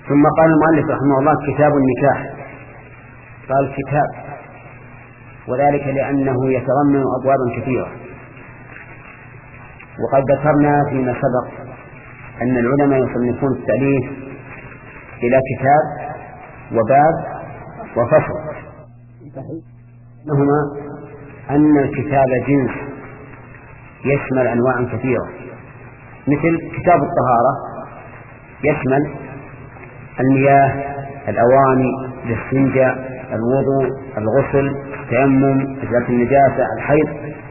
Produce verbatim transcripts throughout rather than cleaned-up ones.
ثم قال المؤلف رحمه الله كتاب النكاح، قال كتاب، وذلك لأنه يتضمن أبوابا كثيرة. وقد ذكرنا فيما سبق أن العلماء يصنفون التأليف إلى كتاب وباب وفصل، إنهما أن الكتاب جنس يشمل أنواع كثيرة، مثل كتاب الطهارة يشمل المياه، الأواني الاستنجاء، الوضوء، الغسل، التيمم، إزالة النجاسة، الحيض.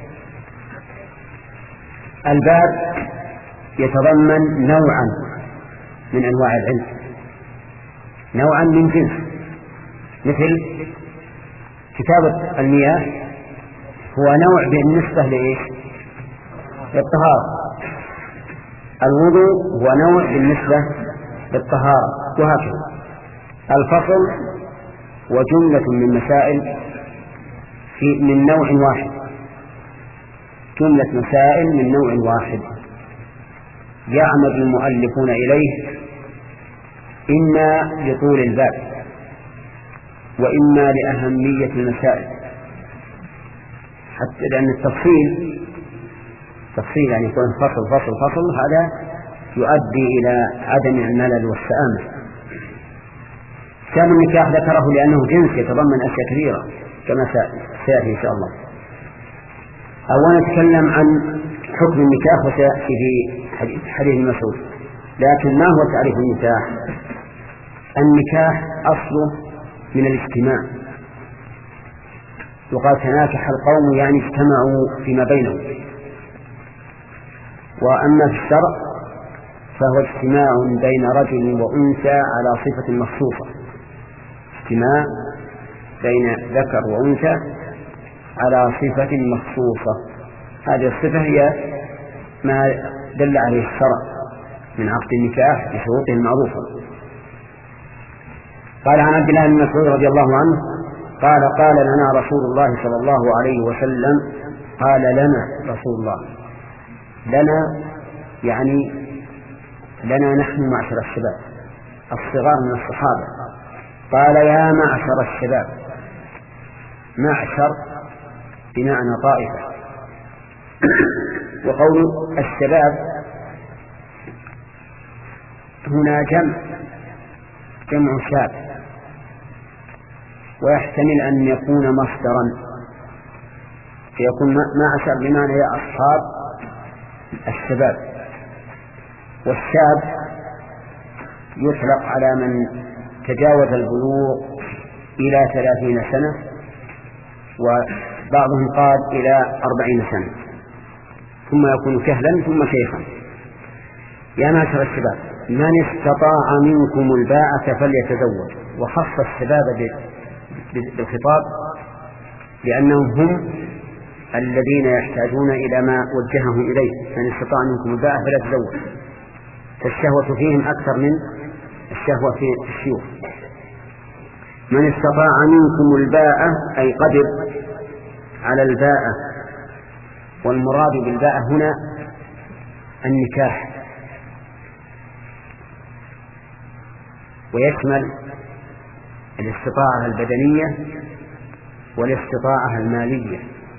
الباب يتضمن نوعا من أنواع العلم، نوعا من جنس، مثل كتاب المياه هو نوع بالنسبة لإيش؟ للطهارة. الوضوء هو نوع بالنسبة للطهارة، وهكذا. الفصل وجملة من مسائل في من نوع واحد، جملة مسائل من نوع واحد يعمد المؤلفون إليه إما لطول الباب وإما لأهمية المسائل، حتى لأن التفصيل تفصيل يعني يكون فصل فصل فصل هذا يؤدي إلى عدم الملل والسآمة. كتاب النكاح ذكره لأنه جنس يتضمن أشياء كثيرة كما سيأتي إن شاء الله. أولا نتكلم عن حكم النكاح وسيأتي في حديث مسعود، لكن ما هو تعريف النكاح؟ النكاح أصله من الاجتماع، وقال تناكح القوم يعني اجتمعوا فيما بينهم. وأما في الشرع فهو اجتماع بين رجل وأنثى على صفة مخصوصة، اجتماع بين ذكر وأنثى على صفة مخصوصة. هذه الصفة هي ما دل عليه الشرع من عقد النكاح بشروطه المعروفة. قال عن عبد الله بن مسعود رضي الله عنه قال قال لنا رسول الله صلى الله عليه وسلم، قال لنا رسول الله، لنا يعني لنا نحن معشر الشباب الصغار من الصحابة. قال يا معشر الشباب، معشر بمعنى طائفة. وقول الشباب هنا جمع جمع شاب، ويحتمل أن يكون مصدرا فيكون معشر بمعنى يا أصحاب الشباب. والشاب يطلق على من تجاوز البلوغ إلى ثلاثين سنة، وبعضهم قال إلى أربعين سنة، ثم يكون كهلا ثم شيخا. يا معشر الشباب من استطاع منكم الباءة فليتزوج، وخص الشباب بالخطاب لأنهم هم الذين يحتاجون إلى ما وجههم إليه. من استطاع منكم الباءة فليتزوج، فالشهوة فيهم أكثر من الشهوة في الشيوخ. من استطاع منكم الباءة أي قدر على الباءة، والمراد بالباءة هنا النكاح، ويشمل الاستطاعة البدنية والاستطاعة المالية،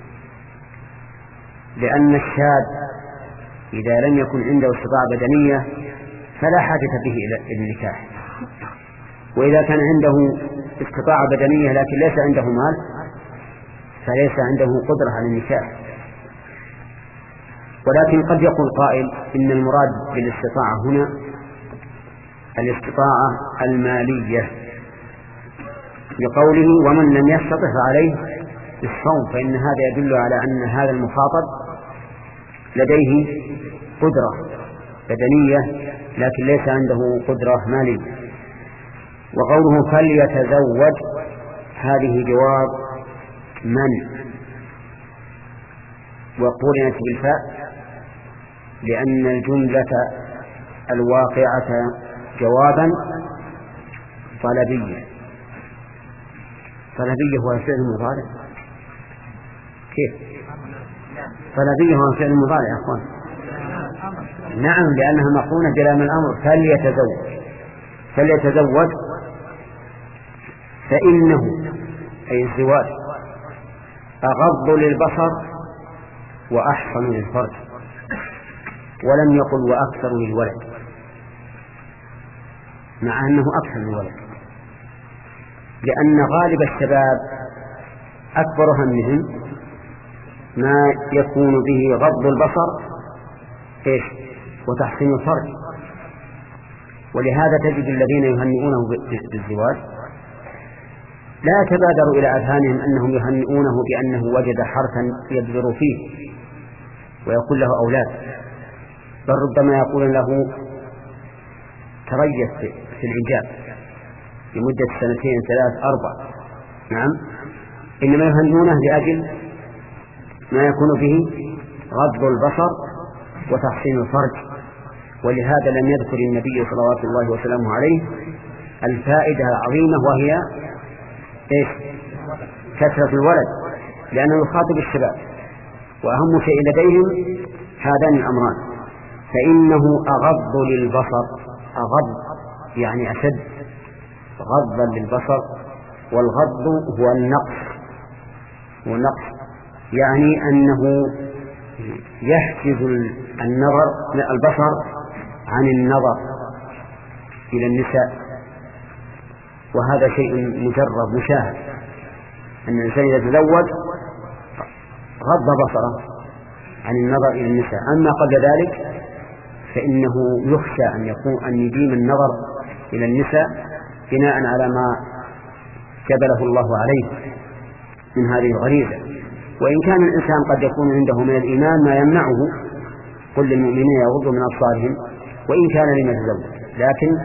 لأن الشاب إذا لم يكن عنده استطاعة بدنية فلا حاجة به إلى النكاح، وإذا كان عنده استطاعة بدنية لكن ليس عنده مال فليس عنده قدرة على النكاح. ولكن قد يقول قائل إن المراد بالاستطاعة هنا الاستطاعة المالية، لقوله ومن لم يستطع فعليه بالصوم، فإن هذا يدل على أن هذا المخاطب لديه قدرة بدنية لكن ليس عنده قدرة مالية. وقوله فليتزوج هذه جواب من، وقرنت بالفاء لأن الجملة الواقعة جوابا طلبيا. طلبية هو فعل مضارع، كيف طلبية هو فعل مضارع يا أخوان؟ نعم، لأنها مقرونة بلام الأمر فليتزوج، فليتزوج فإنه أي الزواج أغض للبصر وأحصن للفرج، ولم يقل وأكثر للولد، مع أنه أكثر للولد، لأن غالب الشباب أكبر همهم ما يكون به غض البصر إيش وتحسين الفرج. ولهذا تجد الذين يهنئونه بالزواج لا يتبادر إلى أذهانهم أنهم يهنئونه بأنه وجد حرثا يبذر فيه ويكون له أولاد، بل ربما يقول له تريث في الإنجاب لمدة سنتين ثلاث أربع. نعم، إنما يهنئونه لأجل ما يكون به غض البصر وتحسين الفرج. ولهذا لم يذكر النبي صلوات الله وسلامه عليه الفائدة العظيمة وهي إيش؟ كثرة الولد، لأنه يخاطب الشباب وأهم شيء لديهم هذان الأمران. فإنه أغض للبصر، أغض يعني أشد غضا للبصر، والغض هو النقص، والنقص يعني أنه يحجز النظر البصر عن النظر إلى النساء، وهذا شيء مجرد مشاهد، أن الإنسان إذا تزوج غض بصره عن النظر إلى النساء. أما قبل ذلك فإنه يخشى أن يكون أن يديم النظر إلى النساء بناء على ما جبله الله عليه من هذه الغريزة. وإن كان الإنسان قد يكون عنده من الإيمان ما يمنعه، قل للمؤمنين يغضوا من أبصارهم وإن كان لم يتزوج، لكن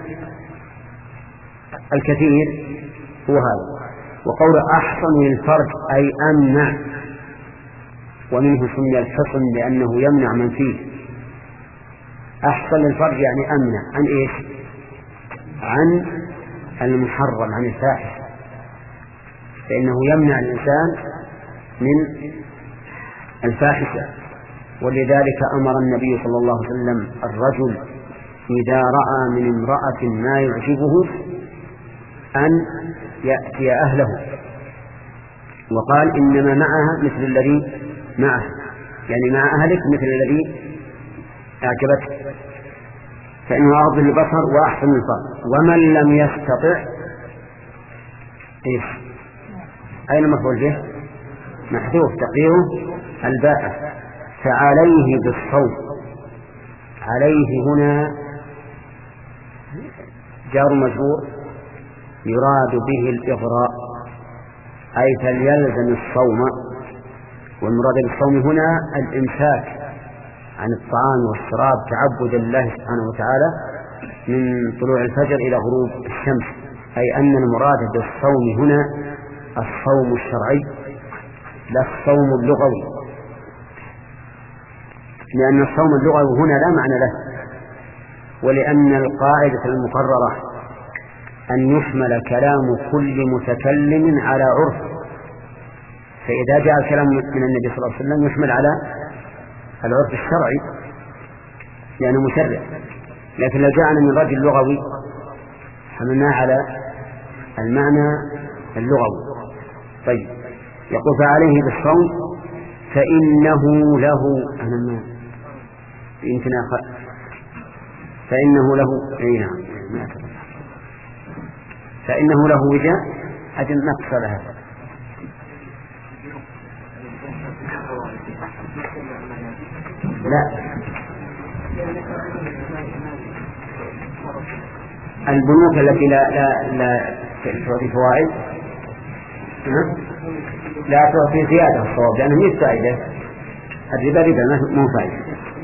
الكثير هو هذا. وقول أحصن للفرج أي أمنع، ومنه سمي الحصن لأنه يمنع من فيه. أحصن للفرج يعني أمنع عن إيش؟ عن المحرم، عن الفاحش، فإنه يمنع الإنسان من الفاحشة. ولذلك أمر النبي صلى الله عليه وسلم الرجل إذا رأى من امرأة ما يعجبه أن يأتي أهله، وقال إنما معها مثل الذي معه، يعني مع أهلك مثل الذي أعجبتك، فإنه أغض البصر وأحسن الفرج. ومن لم يستطع إيش؟ أين المفعول به؟ محذوف تقديره الباء، فعليه بالصوم. عليه هنا جار مجرور يراد به الإغراء، أي فليلزم الصوم. والمراد بالصوم هنا الإمساك عن الطعام والشراب تعبدا لله سبحانه وتعالى من طلوع الفجر إلى غروب الشمس، أي أن المراد بالصوم هنا الصوم الشرعي لا الصوم اللغوي، لأن الصوم اللغوي هنا لا معنى له، ولأن القاعدة المقررة أن يحمل كلام كل متكلم على عرف، فإذا جاء الكلام من النبي صلى الله عليه وسلم يحمل على العرف الشرعي لأنه مشرع، لكن لو جاءنا من رجل لغوي حملناه على المعنى اللغوي. طيب، يقول فعليه بالصوم فإنه له أنا ما يمكن أخ... فإنه له أي نعم فإنه له وجاء أجل نقص لها. لا، البنوك التي لا لا لا تعطي فوائد لا تعطي زيادة الصواب، لأنه هي فائدة. الربا ربا مو فائدة.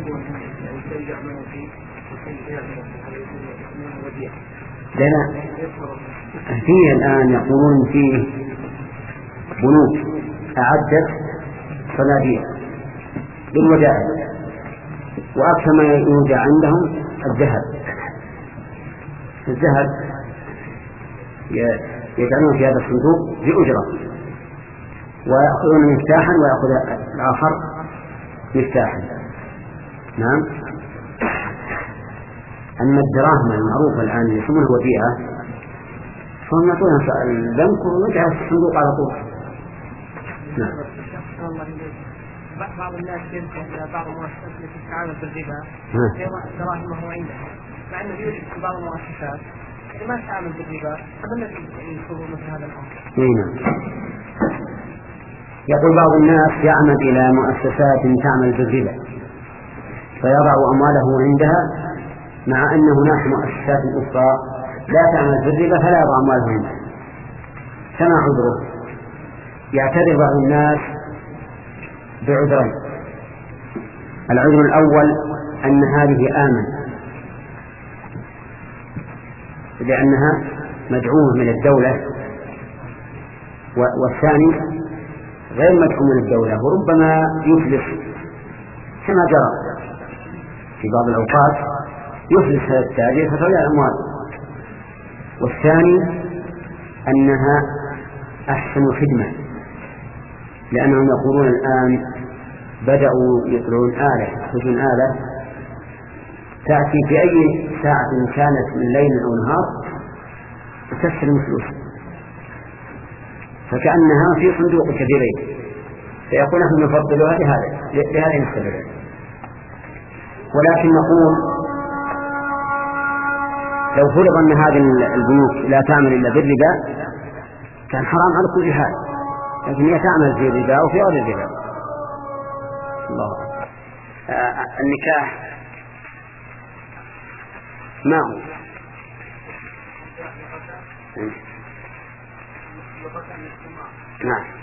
لنا فيه الآن يقولون فيه بنوك أعدت صناديق بالودائع، وأكثر ما يوجد عندهم الذهب. الذهب يجعلون في هذا الصندوق بأجرة، ويأخذون مفتاحا ويأخذ الآخر مفتاحا. نعم. أما الدراهم المعروفة الآن يسمونها وديعة فهم يعطونها البنك ويجعل في الصندوق على طول. نعم. بعض الناس يلجأ إلى بعض المؤسسات التي تتعامل بالربا يضع دراهمه عندها، مع أنه يوجد في بعض المؤسسات اللي ما تتعامل بالربا، فما الذي يشوفوا مثل هذا الأمر؟ نعم. يقول بعض الناس يعمد إلى مؤسسات تعمل بالربا فيضع أمواله عندها، مع أن هناك مؤسسات أخرى لا تعمل بالربا فلا يضع أمواله عندها. كما عذره؟ يعتذر بعض الناس بعذرين. العذر الأول أن هذه آمن لأنها مدعومة من الدولة، والثاني غير مدعوم من الدولة وربما يفلس كما جرى في بعض الأوقات، يفلس هذا التاجر فتضيع الأموال. والثاني أنها أحسن خدمة، لأنهم يقولون الآن بدأوا يطلعون آلة يخرجون آلة تأتي في أي ساعة كانت من ليل أو نهار وتستلم فلوس، فكأنها في صندوق كبيرين، فيقول نحن نفضلها لهذا لهذه السبب. ولكن نقول لو فرض أن هذه البنوك لا تعمل إلا بالربا كان حرام على كل حال، لكن هي تعمل في الربا وفي غير الربا. الله. آه النكاح ما هو؟ نعم.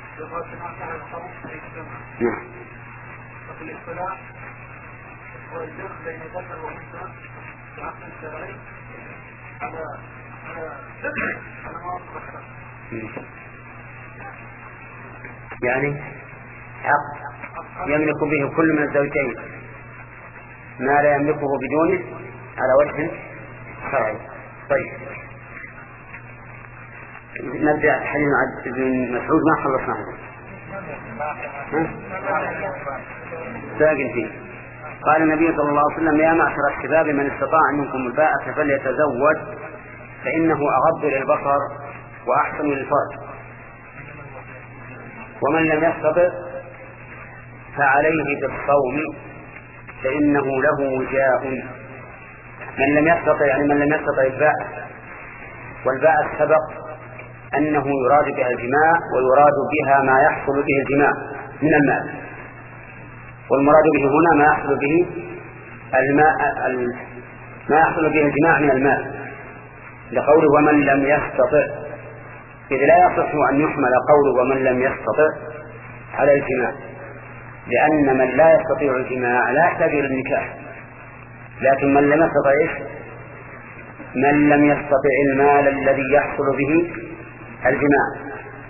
نعم. بين الذكر والأنثى بعقد الشرعي على على على موافقة يعني حق يملك به كل من الزوجين ما لا يملكه بدونه على وجه شرعي. طيب نبدأ حديث ابن مسعود ما خلصناه ساقن فيه. قال النبي صلى الله عليه وسلم يا معشر الشباب من استطاع منكم الباءة فليتزوج فإنه أغض للبصر وأحسن للفرج، ومن لم يستطع فعليه بالصوم فإنه له وجاء. من لم يستطع يعني من لم يستطع الباءة، والباءة سبق أنه يراد بها الجماع ويراد بها ما يحصل به الجماع من المال، والمراد به هنا ما يحصل به الماء ما يحصل به الجماع من المال، لقوله ومن لم يستطع، إذ لا يصح أن يحمل قوله ومن لم يستطع على الجماع، لأن من لا يستطيع الجماع لا يحتاج إلى النكاح، لكن من لم يستطع إيش؟ من لم يستطع المال الذي يحصل به الجماع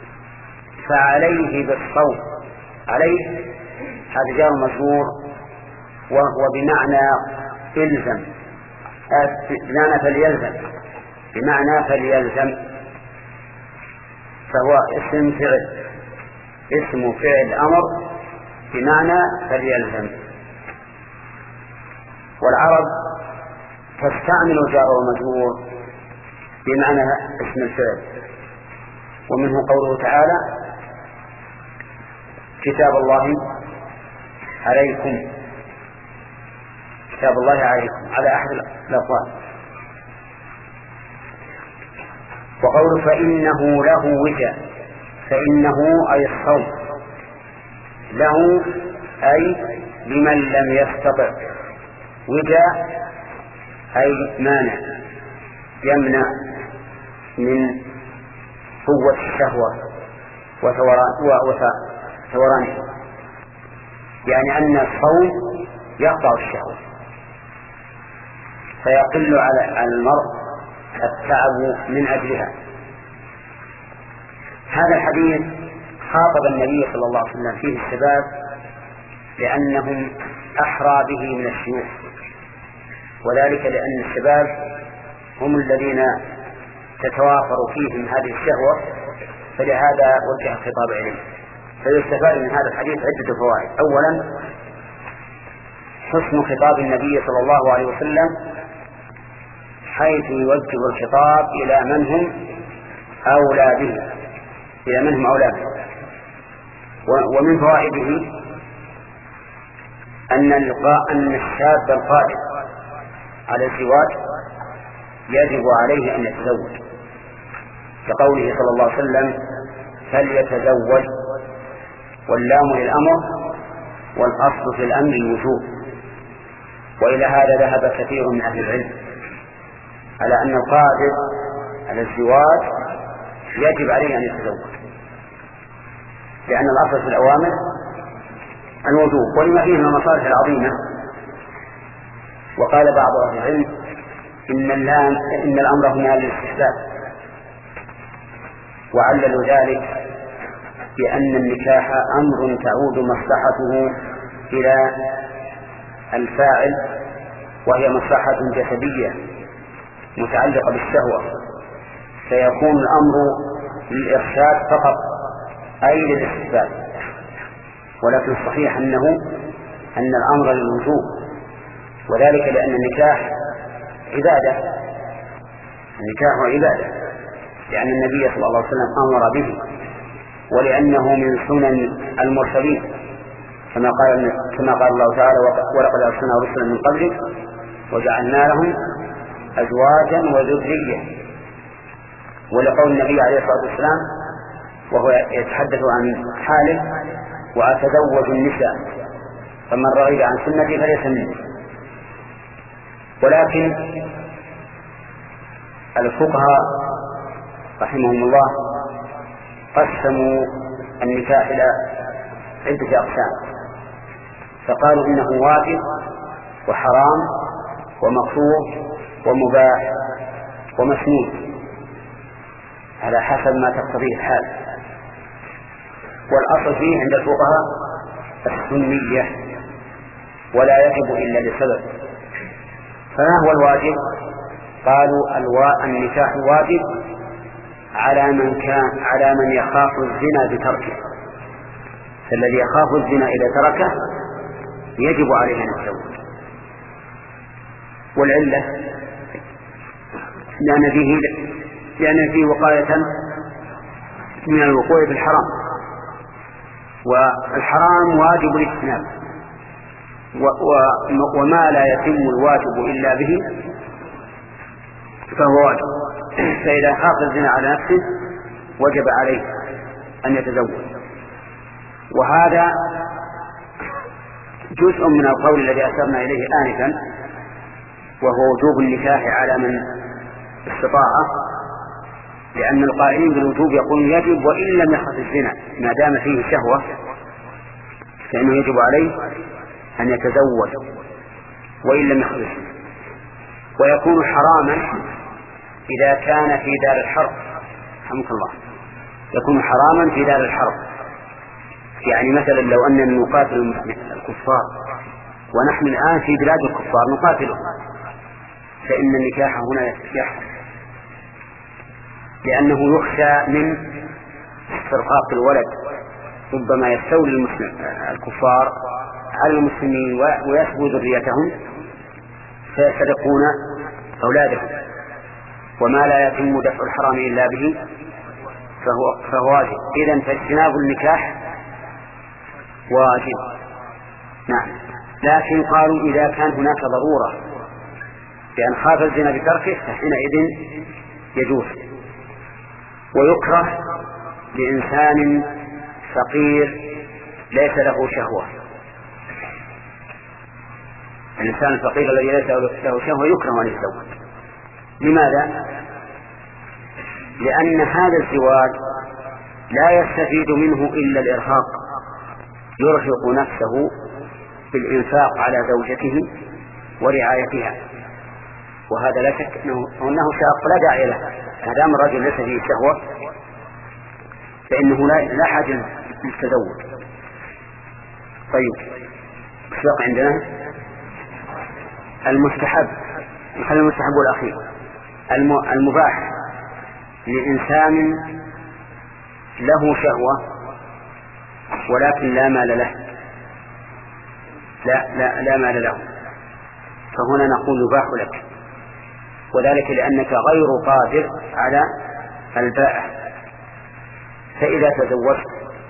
فعليه بالصوم. عليه هذا جار مجرور وهو بمعنى إلزم، بمعنى فليلزم، بمعنى فليلزم، فهو اسم فعل، اسم فعل أمر بمعنى فليلزم. والعرب تستعمل جار ومجرور بمعنى اسم الفعل، ومنه قوله تعالى كتاب الله عليكم، كتاب الله عليكم على أحد الألفاظ. وقوله فإنه له وجاء، فإنه أي الصوم، له أي لمن لم يستطع، وجاء أي مانع يمنع من قوة الشهوة وثورانه، يعني أن الصوم يقطع الشهوة فيقل على المرء التعب من أجلها. هذا الحديث خاطب النبي صلى الله عليه وسلم فيه الشباب لأنهم أحرى به من الشيوخ، وذلك لأن الشباب هم الذين تتوافر فيهم هذه الشهوة، فلهذا وجه الخطاب إليه. فيستفاد من هذا الحديث عدة فوائد. أولا حسن خطاب النبي صلى الله عليه وسلم حيث يوجه الخطاب إلى من هم أولى به إلى من هم أولى به. ومن فوائده أن أن الشاب القادر على الزواج يجب عليه أن يتزوج، كقوله صلى الله عليه وسلم فليتزوج، واللام للأمر والأصل في الأمر الوجوب. وإلى هذا ذهب كثير من أهل العلم على أن القادر على الزواج يجب عليه أن يتزوج، لأن الأصل في الأوامر الوجوب ولما فيه من المصالح العظيمة. وقال بعض أهل العلم إن, إن الأمر هنا للاستحباب، وعللوا ذلك بأن النكاح أمر تعود مصلحته إلى الفاعل، وهي مصلحة جسدية متعلقة بالشهوة، فيكون الأمر للإرشاد فقط أي للاستحباب. ولكن الصحيح أنه أن الأمر للوجوب، وذلك لأن النكاح عبادة، النكاح عبادة، لأن النبي صلى الله عليه وسلم أمر به، ولأنه من سنن المرسلين، كما قال كما قال الله تعالى ولقد أرسلنا رسلا من قبلك وجعلنا لهم أزواجا وذرية. ولقول النبي عليه الصلاة والسلام وهو يتحدث عن حاله وأتزوج النساء فمن رغب عن سنتي فليس مني. ولكن الفقهاء رحمهم الله قسموا النكاح إلى عدة أقسام، فقالوا إنه واجب وحرام ومكروه ومباح ومسنون على حسب ما تقتضيه الحال. والأصل فيه عند الفقهاء السنية، ولا يجب إلا لسبب. فما هو الواجب؟ قالوا الوا... النكاح واجب على من كان على من يخاف الزنا بتركه، فالذي يخاف الزنا إذا تركه يجب عليه أن يتزوج. والعلة لأن فيه لأن فيه وقاية من الوقوع في الحرام، والحرام واجب الاجتناب، وما لا يتم الواجب إلا به فهو واجب. فإذا خاف الزنا على نفسه وجب عليه أن يتزوج. وهذا جزء من القول الذي أشرنا إليه آنفا، وهو وجوب النكاح على من استطاع، لأن القائلين بالوجوب يقول يجب وإن لم يخف الزنا ما دام فيه شهوة فإنه يجب عليه أن يتزوج وإن لم يخف الزنا. ويكون حراما إذا كان في دار الحرب، رحمك الله، يكون حراما في دار الحرب. يعني مثلا لو أننا نقاتل الكفار ونحن الآن في بلاد الكفار نقاتلهم، فإن النكاح هنا يحرم، لأنه يخشى من استرقاق الولد، ربما يستولي المسلم الكفار على المسلمين ويسبوا ذريتهم فيسرقون أولادهم، وما لا يتم دفع الحرام إلا به فهو, فهو واجب. إذن فاجتناب النكاح واجب. نعم. لكن قالوا إذا كان هناك ضرورة بأن خاف الزنا بتركه فحينئذ يجوز. ويكره لإنسان فقير ليس له شهوة، الإنسان الفقير الذي ليس له شهوة يكره أن يتزوج. لماذا؟ لأن هذا الزواج لا يستفيد منه إلا الإرهاق، يرهق نفسه بالإنفاق على زوجته ورعايتها، وهذا لا شك أنه, أنه شاق لا داعي له. ما دام الرجل ليس فيه شهوة فإنه لا حاجة للتزوج. طيب الشق عندنا المستحب، نخلي المستحب الأخير المباح لإنسان له شهوة ولكن لا مال له، لا, لا, لا مال له، فهنا نقول يباح لك وذلك لأنك غير قادر على الباءة. فإذا تزوجت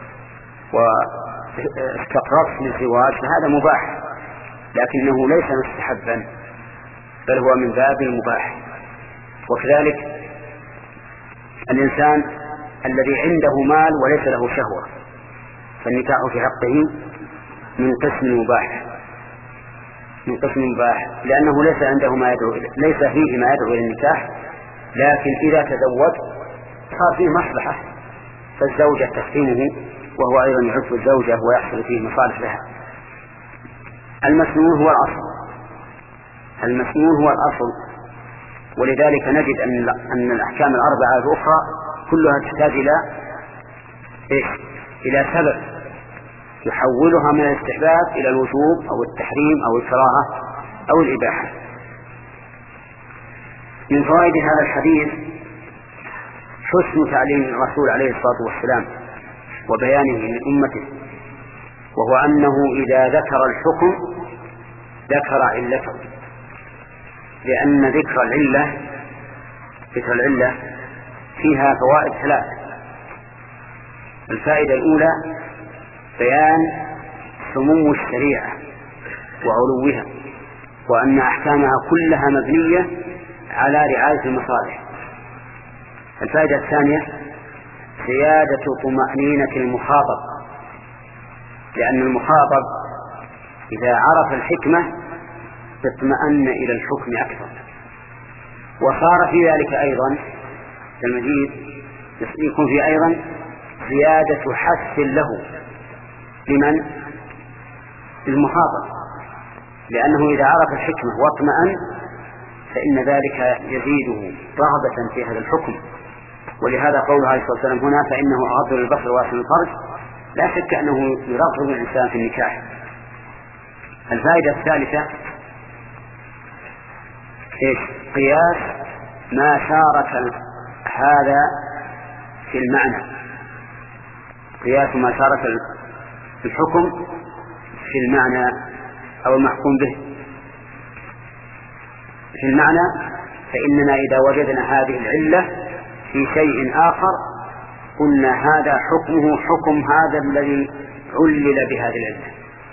واستقررت للزواج فهذا مباح، لكنه ليس مستحبا بل هو من باب المباح. وكذلك الإنسان الذي عنده مال وليس له شهوة فالنكاح في حقه من قسم مباح من قسم مباح لأنه ليس عنده ما يدعو ليس فيه ما يدعو إلى النكاح، لكن إذا تزوج صار فيه مصلحة فالزوجة تحسنه وهو أيضا يحب الزوجة ويحصل فيه مصالح لها. المسنون هو الأصل المسنون هو الأصل ولذلك نجد أن أن الأحكام الأربعة الأخرى كلها تحتاج إلى إيش؟ إلى سبب يحولها من الاستحباب إلى الوجوب أو التحريم أو الكراهة أو الإباحة. من فوائد هذا الحديث حسن تعليم الرسول عليه الصلاة والسلام وبيانه لأمته، وهو أنه إذا ذكر الحكم ذكر علته، لأن ذكر العلة ذكر العلة فيها فوائد ثلاث. الفائدة الأولى بيان سمو الشريعة وعلوها، وأن أحكامها كلها مبنية على رعاية المصالح. الفائدة الثانية زيادة طمأنينة المخاطب، لأن المخاطب إذا عرف الحكمة اطمأن إلى الحكم أكثر. وصار في ذلك أيضا المزيد يكون في أيضا زيادة حث له لمن المخاطب، لأنه إذا عرف الحكمة واطمأن فإن ذلك يزيده رغبة في هذا الحكم. ولهذا قوله عليه الصلاة والسلام هنا فإنه أغض للبصر وأحسن الفرج، لا شك أنه يرغب الإنسان في النكاح. الفائدة الثالثة إيش؟ قياس ما شارك هذا في المعنى، قياس ما شارك الحكم في المعنى أو المحكوم به في المعنى. فإننا إذا وجدنا هذه العلة في شيء آخر قلنا هذا حكمه حكم هذا الذي علل بهذه العلة.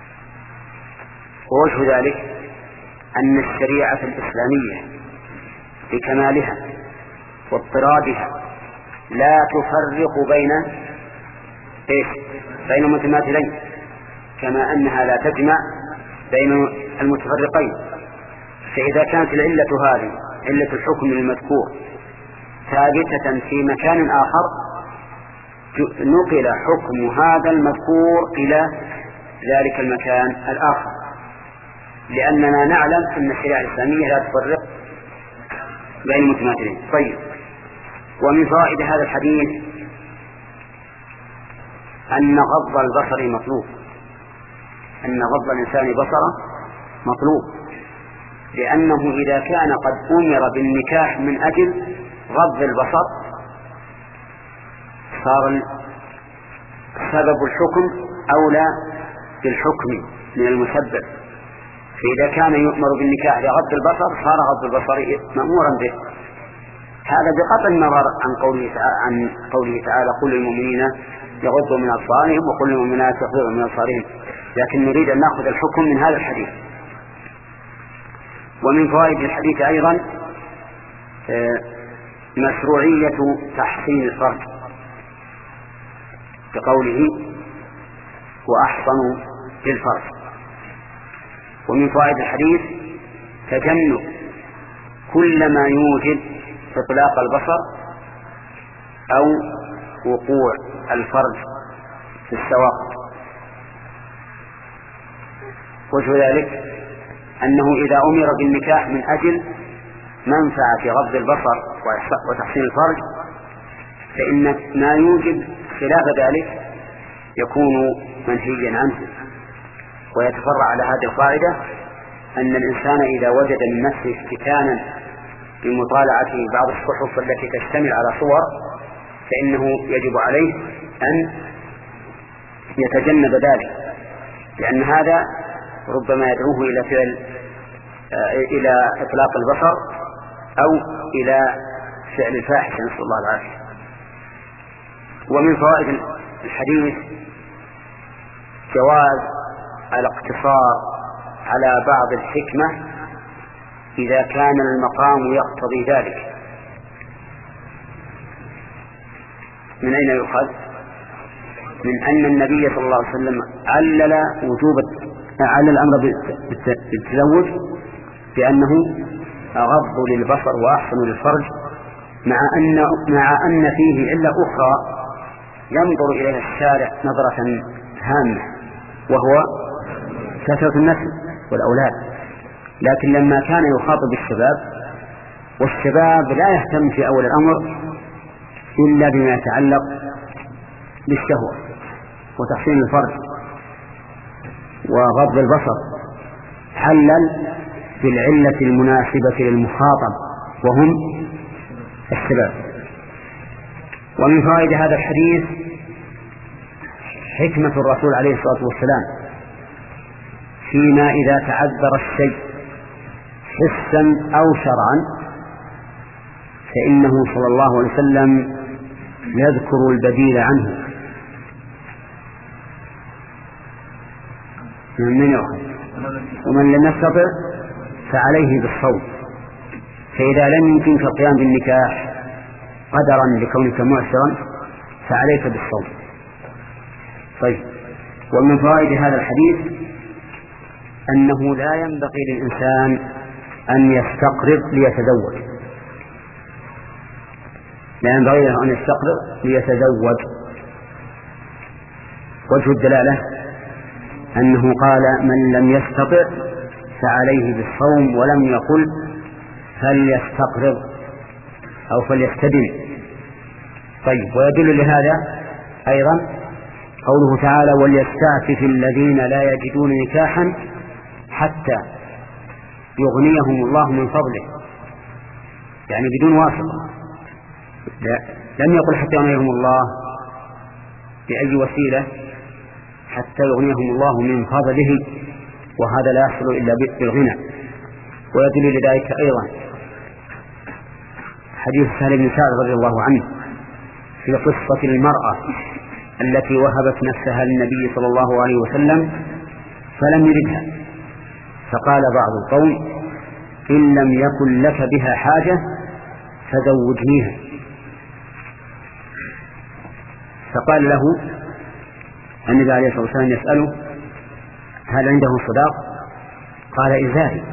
ووجه ذلك أن الشريعة الإسلامية بكمالها واضطرادها لا تفرق بين إيش؟ بين متماثلين، كما أنها لا تجمع بين المتفرقين. فإذا كانت العلة هذه علة الحكم المذكور ثابتة في مكان آخر نقل حكم هذا المذكور إلى ذلك المكان الآخر، لأننا نعلم أن الشريعة الإسلامية لا تفرق بين المتماثلين. طيب، ومن فوائد هذا الحديث أن غض البصر مطلوب أن غض الإنسان بصره مطلوب، لأنه إذا كان قد أمر بالنكاح من أجل غض البصر صار سبب الحكم أولى بالحكم من المسبب. فإذا كان يؤمر بالنكاح لغض البصر صار غض البصر مأمورا به. هذا بقطع النظر عن قوله تعالى, عن قوله تعالى قل للمؤمنين يغضوا من أبصارهم وقل للمؤمنات يغضضن من أبصارهن، لكن نريد أن نأخذ الحكم من هذا الحديث. ومن فوائد الحديث أيضا مشروعية تحسين الفرج بقوله وأحصنوا للفرج. ومن فوائد الحديث تجنب كل ما يوجد إطلاق البصر أو وقوع الفرج في السواق. وجه ذلك أنه إذا أمر بالنكاح من أجل منفعة غض البصر وتحسين الفرج فإن ما يوجد خلاف ذلك يكون منهيا عنه. ويتفرع على هذه القاعدة أن الإنسان إذا وجد من نفسه افتتانا بمطالعة بعض الصحف التي تشتمل على صور فإنه يجب عليه أن يتجنب ذلك، لأن هذا ربما يدعوه إلى فعل إلى إطلاق البصر أو إلى فعل الفاحشة، نسأل الله العافية. ومن فوائد الحديث جواز الاقتصار على بعض الحكمة إذا كان المقام يقتضي ذلك. من أين يؤخذ؟ من أن النبي صلى الله عليه وسلم علل وجوب علل الأمر بالتزوج بأنه أغض للبصر وأحسن للفرج، مع أن مع أن فيه علة أخرى ينظر إليها الشارع نظرة هامة، وهو كثرة النسل والأولاد. لكن لما كان يخاطب الشباب، والشباب لا يهتم في أول الأمر إلا بما يتعلق بالشهوة وتحسين الفرج وغض البصر، علل بالعلة المناسبة للمخاطب وهم الشباب. ومن فوائد هذا الحديث حكمة الرسول عليه الصلاة والسلام فيما إذا تعذر الشيء حسا أو شرعا، فإنه صلى الله عليه وسلم يذكر البديل عنه. من يأخذ؟ ومن لم يستطع فعليه بالصوم، فإذا لم يمكنك القيام بالنكاح قدرا لكونك معسرا فعليك بالصوم. طيب، ومن فوائد هذا الحديث أنه لا ينبغي للإنسان أن يستقرض ليتزوج، لا ينبغي له أن يستقرض ليتزوج. وجه الدلالة أنه قال من لم يستطع فعليه بالصوم، ولم يقل فليستقرض أو فليستدن. طيب، ويدل لهذا أيضا قوله تعالى وليستعفف الذين لا يجدون نكاحا حتى يغنيهم الله من فضله، يعني بدون واسطة. لا، لم يقل حتى يغنيهم الله بأي وسيلة، حتى يغنيهم الله من فضله، وهذا لا يحصل إلا بالغنى. ويدل لذلك أيضا حديث سهل بن سعد رضي الله عنه في قصة المرأة التي وهبت نفسها للنبي صلى الله عليه وسلم فلم يردها، فقال بعض القوم إن لم يكن لك بها حاجة فزوجنيها. فقال له النبي عليه الصلاة والسلام يسأله هل عنده صداق؟ قال إزاري،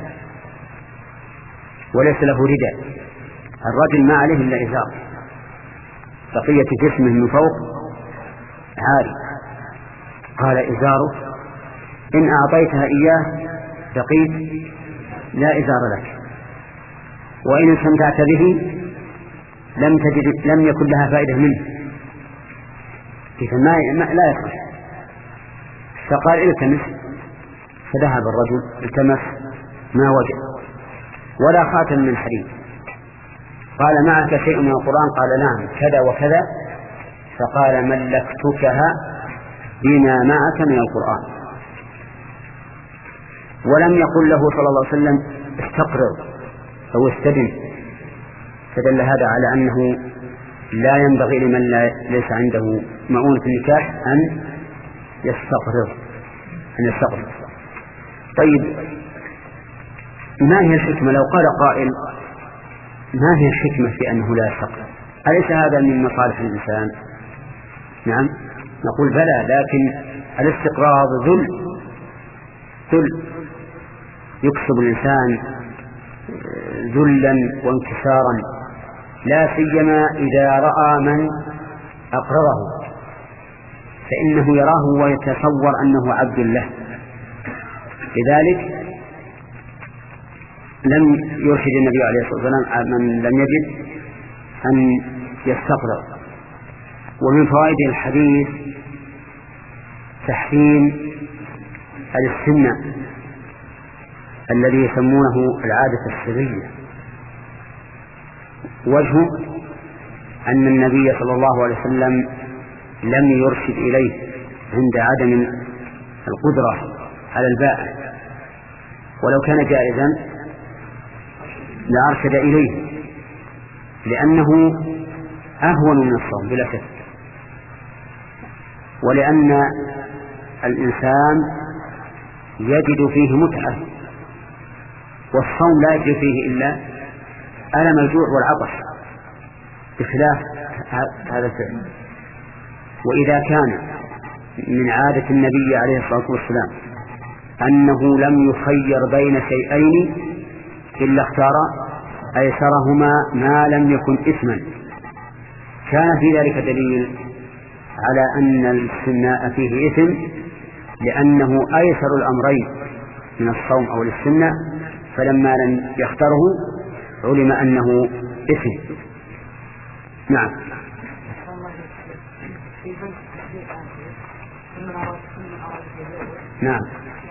وليس له رداء. الرجل ما عليه إلا إزار، بقية جسمه من فوق عاري. قال إزاره إن أعطيتها إياه بقيت لا إزار لك، وإن استمتعت به لم تجد لم يكن لها فائدة منه، إذا ما لا يصح. فقال التمس، فذهب الرجل التمس ما وجد ولا خاتم من حديد. قال معك شيء من القرآن؟ قال نعم كذا وكذا. فقال ملكتكها بما معك من القرآن. ولم يقل له صلى الله عليه وسلم استقرض أو استدن، فدل هذا على أنه لا ينبغي لمن لا ليس عنده مؤونة النكاح أن يستقرض أن يستقرض. طيب، ما هي الحكمة؟ لو قال قائل ما هي الحكمة في أنه لا يستقرض؟ أليس هذا من مصالح الإنسان؟ نعم نقول بلى، لكن الاستقراض ذل ذل يكسب الإنسان ذلا وانكسارا، لا سيما إذا رأى من أقرضه، فإنه يراه ويتصور أنه عبد له. لذلك لم يرشد النبي عليه الصلاة والسلام من لم يجد أن يستقرض. ومن فوائد الحديث تحريم الاستمناء الذي يسمونه العادة السرية. وجهه أن النبي صلى الله عليه وسلم لم يرشد إليه عند عدم القدرة على البائع، ولو كان جائزا لأرشد إليه، لأنه أهون من الصوم بلا شك، ولأن الإنسان يجد فيه متعة، والصوم لا يجد فيه إلا ألم الجوع والعطش بخلاف هذا الفعل. وإذا كان من عادة النبي عليه الصلاة والسلام أنه لم يخير بين شيئين إلا اختار أيسرهما ما لم يكن إثما، كان في ذلك دليل على أن الاستثناء فيه إثم، لأنه أيسر الأمرين من الصوم أو الاستثناء، فلما لم يختاره علم أنه إثم. نعم. نعم.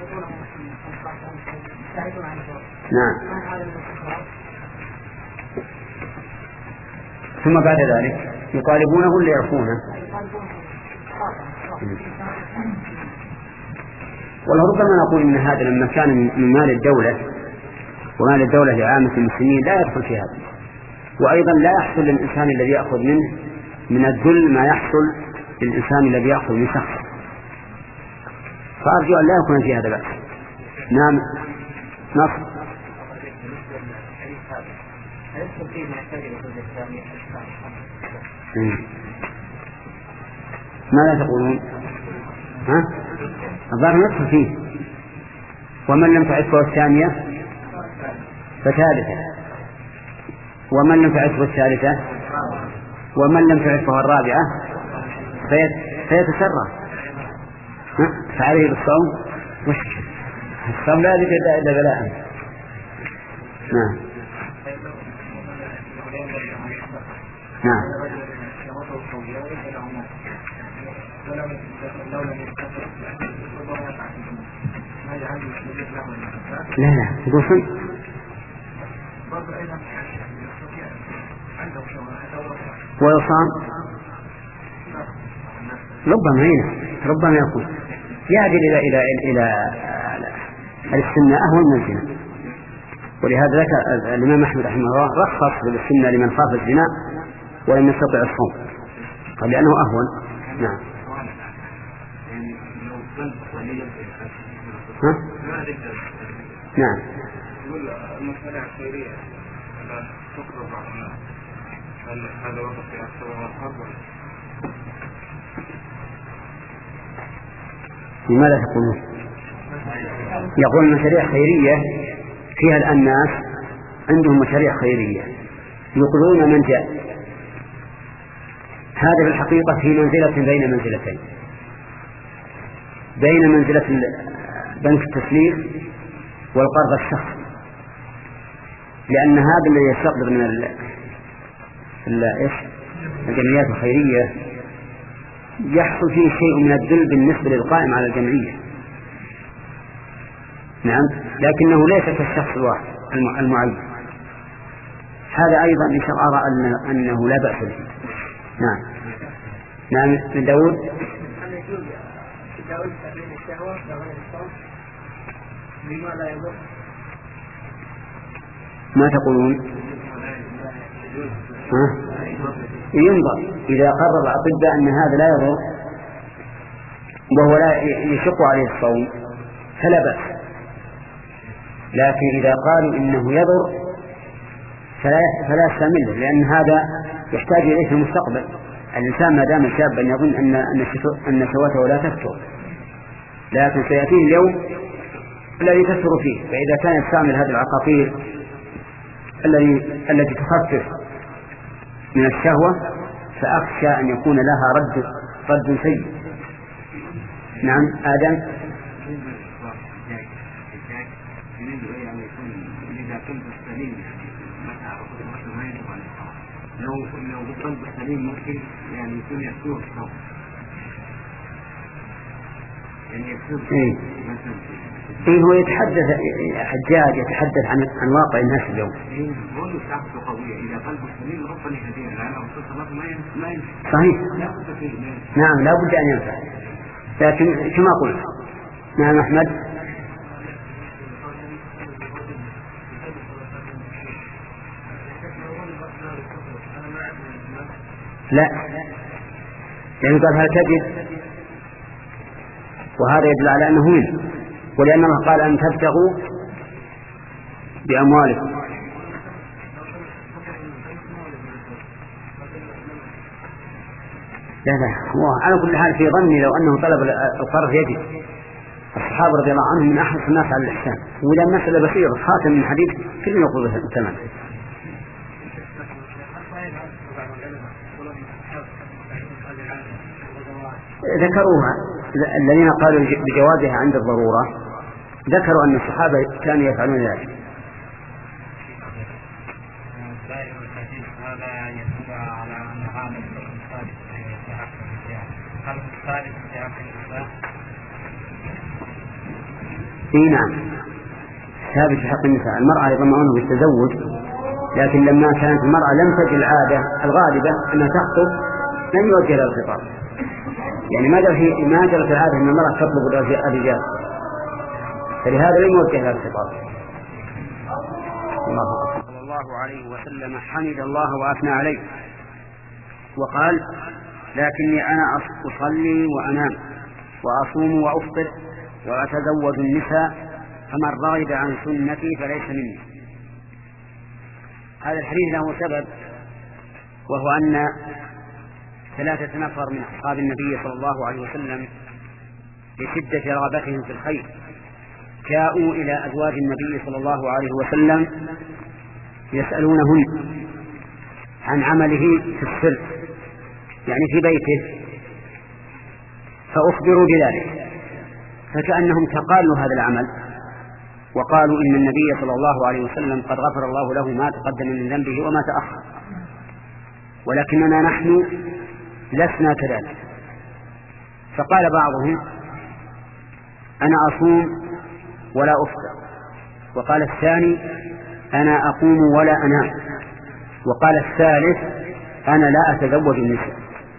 نعم. ثم بعد ذلك يطالبونه ولا يعرفونه؟ ولربما نقول إن هذا لما كان من مال الدولة، ومال الدولة لعامة المسلمين لا يدخل في هذا، وأيضا لا يحصل للإنسان الذي يأخذ منه من الذل ما يحصل للإنسان الذي يأخذ من شخص، فأرجو أن لا يكون في هذا بأس. نعم. نصر. ماذا تقولون؟ ها؟ الظاهر ندخل فيه. ومن لم تعرفه الثانية فثالثة، ومن لم تعرفه الثالثة، ومن لم تعرفه الرابعة فيتسرى، فعليه بالصوم. الصوم لا يجد إلا بلاء. نعم. نعم. لا لا يقول صم ويصام، ربما هنا ربما يكون يعدل إلى إلى إلى الاستثناء أهون من الزنا، ولهذا ذكر الإمام أحمد رحمه الله رخص بالاستثناء لمن خاف الزنا ولم يستطع الصوم، قال لأنه أهون. نعم. ها؟ نعم. يقول المسألة خيرية لا تقرب على الناس، هل هذا وقت في أكثر والحرب؟ لماذا تقولون؟ يقول مشاريع خيرية فيها الآن ناس عندهم مشاريع خيرية يقولون من جاء، هذا في الحقيقة في منزلة بين منزلتين، بين منزلة بنك التسليف والقرض الشخصي، لأن هذا الذي يستقبل من الجمعيات الخيرية يحصل فيه شيء من الذل بالنسبة للقائم على الجمعية. نعم. لكنه ليس كالشخص الواحد المعين. هذا أيضا إن شاء الله أرى أنه لا بأس به. نعم. نعم. من داود. ما تقولون؟ ها؟ ينظر إذا قرر الأطباء أن هذا لا يضر وهو لا يشق عليه الصوم فلا بأس، لكن إذا قالوا إنه يضر فلا فلا يستعمله، لأن هذا يحتاج إليه في المستقبل. الإنسان ما دام شابا يظن أن أن شهوته لا تكثر، لكن سيأتيه اليوم الذي تكثر فيه، فإذا كان يستعمل هذه العقاقير الذي التي تخفف من الشهوة فأخشى أن يكون لها رد رد سيء. نعم. آدم. لو لو بالقلب السليم ممكن يعني يكون يكثر الصوم، يعني يكثر إيه. إيه هو يتحدث حجاج يتحدث عن عن واقع الناس اليوم. هو شخص قوية إذا قلبه سليم ربنا يهديه، لأن الرسول صلى الله عليه وسلم ما ينفع. صحيح. نعم لا بد أن ينفع، لكن كما قلت. نعم أحمد. لا، لأنه قال هل تجد، وهذا يدل على أنه منه، ولأن الله قال أن تبتغوا بأموالكم. لا لا، هو على كل حال في ظني لو أنه طلب القرض يجب. الصحابة رضي الله عنهم من أحرص الناس على الإحسان، وإذا مسألة بسيطة خاتم من حديد كل يقول الثمن. ذكروها الذين قالوا بجوازها عند الضرورة، ذكروا أن الصحابة كانوا يفعلون ذلك. هذا يدل على أن هذا الحكم ثابت في حق النساء. هل هو ثابت في حق النساء؟ اي نعم، ثابت في حق النساء. المرأة يضمنونه بالتزوج، لكن لما كانت المرأة لم تجد العادة الغالبة أنها تخطب لم يوجه لها الخطاب، يعني ما جرت ما جرت العادة أن المرأة تطلب الرجال، فلهذا لم يوجه لها الخطاب. الله صلى الله عليه وسلم حمد الله وأثنى عليه وقال: لكني أنا أصلي وأنام وأصوم وأفطر وأتزوج النساء، فمن رغب عن سنتي فليس مني. هذا الحديث له سبب، وهو أن ثلاثة نفر من أصحاب النبي صلى الله عليه وسلم لشدة رغبتهم في الخير جاءوا إلى أزواج النبي صلى الله عليه وسلم يسألونهن عن عمله في السر، يعني في بيته، فأخبروا بذلك، فكأنهم تقالوا هذا العمل وقالوا إن النبي صلى الله عليه وسلم قد غفر الله له ما تقدم من ذنبه وما تأخر، ولكننا نحن لسنا كذلك. فقال بعضهم: أنا أصوم ولا أفطر، وقال الثاني: أنا أقوم ولا أنام، وقال الثالث: أنا لا أتزوج النساء.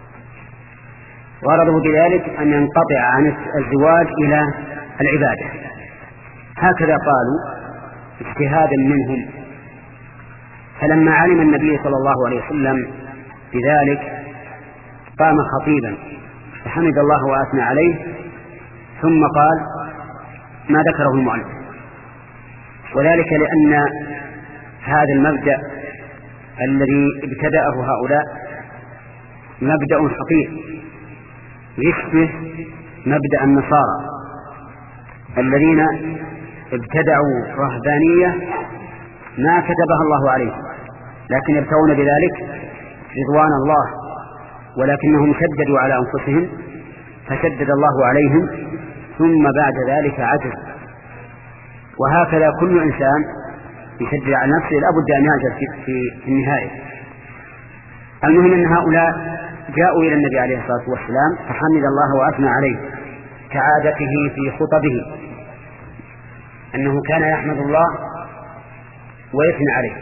غرضه بذلك أن ينقطع عن الزواج إلى العبادة. هكذا قالوا اجتهادا منهم. فلما علم النبي صلى الله عليه وسلم بذلك قام خطيبا فحمد الله وأثنى عليه، ثم قال ما ذكره المؤلف، وذلك لأن هذا المبدأ الذي ابتدأه هؤلاء مبدأ خطير يشبه مبدأ النصارى الذين ابتدعوا رهبانية ما كتبها الله عليهم، لكن يبتغون بذلك رضوان الله، ولكنهم شددوا على أنفسهم فشدد الله عليهم، ثم بعد ذلك عجز. وهكذا كل إنسان يشدد على نفسه لابد أن يعجز في النهاية. المهم أن هؤلاء جاءوا إلى النبي عليه الصلاة والسلام فحمد الله وأثنى عليه كعادته في خطبه، أنه كان يحمد الله ويثنى عليه.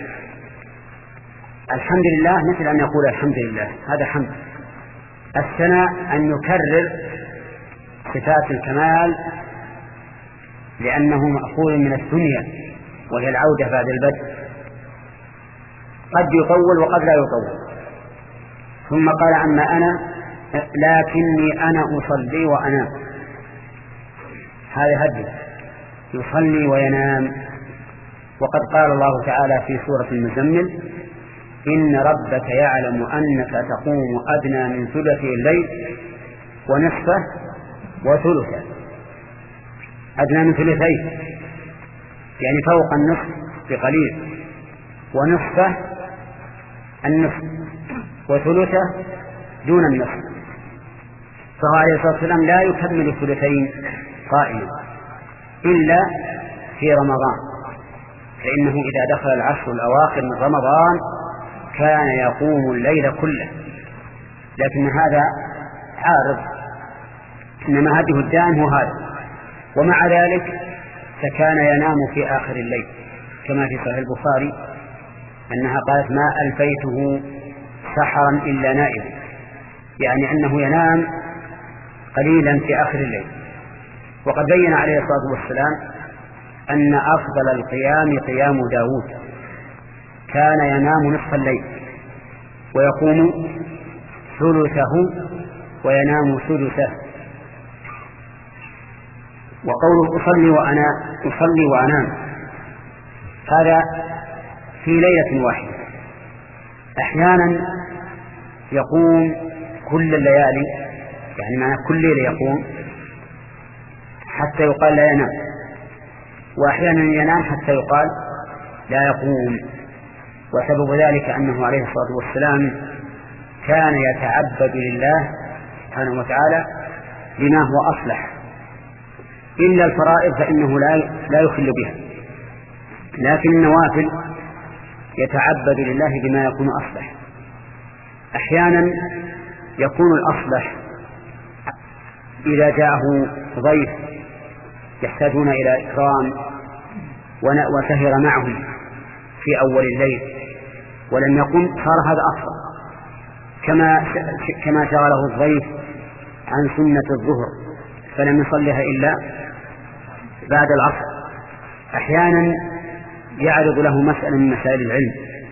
الحمد لله مثل أن يقول الحمد لله، هذا حمد. الثناء أن يكرر صفات الكمال لأنه مأخوذ من الثنية وهي العودة بعد البدء، قد يطول وقد لا يطول. ثم قال: أما أنا لكني أنا أصلي وأنام. هذا هدي، يصلي وينام. وقد قال الله تعالى في سورة المزمل: إن ربك يعلم أنك تقوم أدنى من ثلثي الليل ونصفه وثلثه. أدنى من ثلثيه يعني فوق النصف بقليل، ونصفه النصف، وثلثه دون النصف. فهو عليه الصلاة والسلام لا يكمل الثلثين قائما إلا في رمضان، فإنه إذا دخل العشر الأواخر من رمضان كان يقوم الليل كله، لكن هذا عارض، إنما هذه الدائم هو هذا. ومع ذلك فكان ينام في آخر الليل كما في صحيح البخاري أنها قالت: ما ألفيته سحرا إلا نائم، يعني أنه ينام قليلا في آخر الليل. وقد بين عليه الصلاة والسلام أن أفضل القيام قيام داود، كان ينام نصف الليل ويقوم ثلثه وينام ثلثه. وقوله أصلي وأنا أصلي وأنام هذا في ليلة واحدة. أحيانا يقوم كل الليالي، يعني معنى كل ليلة يقوم حتى يقال لا ينام، وأحيانا ينام حتى يقال لا يقوم. وسبب ذلك أنه عليه الصلاة والسلام كان يتعبد لله سبحانه وتعالى بما هو أصلح، إلا الفرائض فإنه لا لا يخل بها، لكن النوافل يتعبد لله بما يكون أصلح. أحيانا يكون الأصلح إذا جاءه ضيف يحتاجون إلى إكرام وسهر معهم في أول الليل ولم يقم، صار هذا أفضل، كما كما شغله الضيف عن سنة الظهر فلم يصلها إلا بعد العصر. أحيانا يعرض له مسألة من مسائل العلم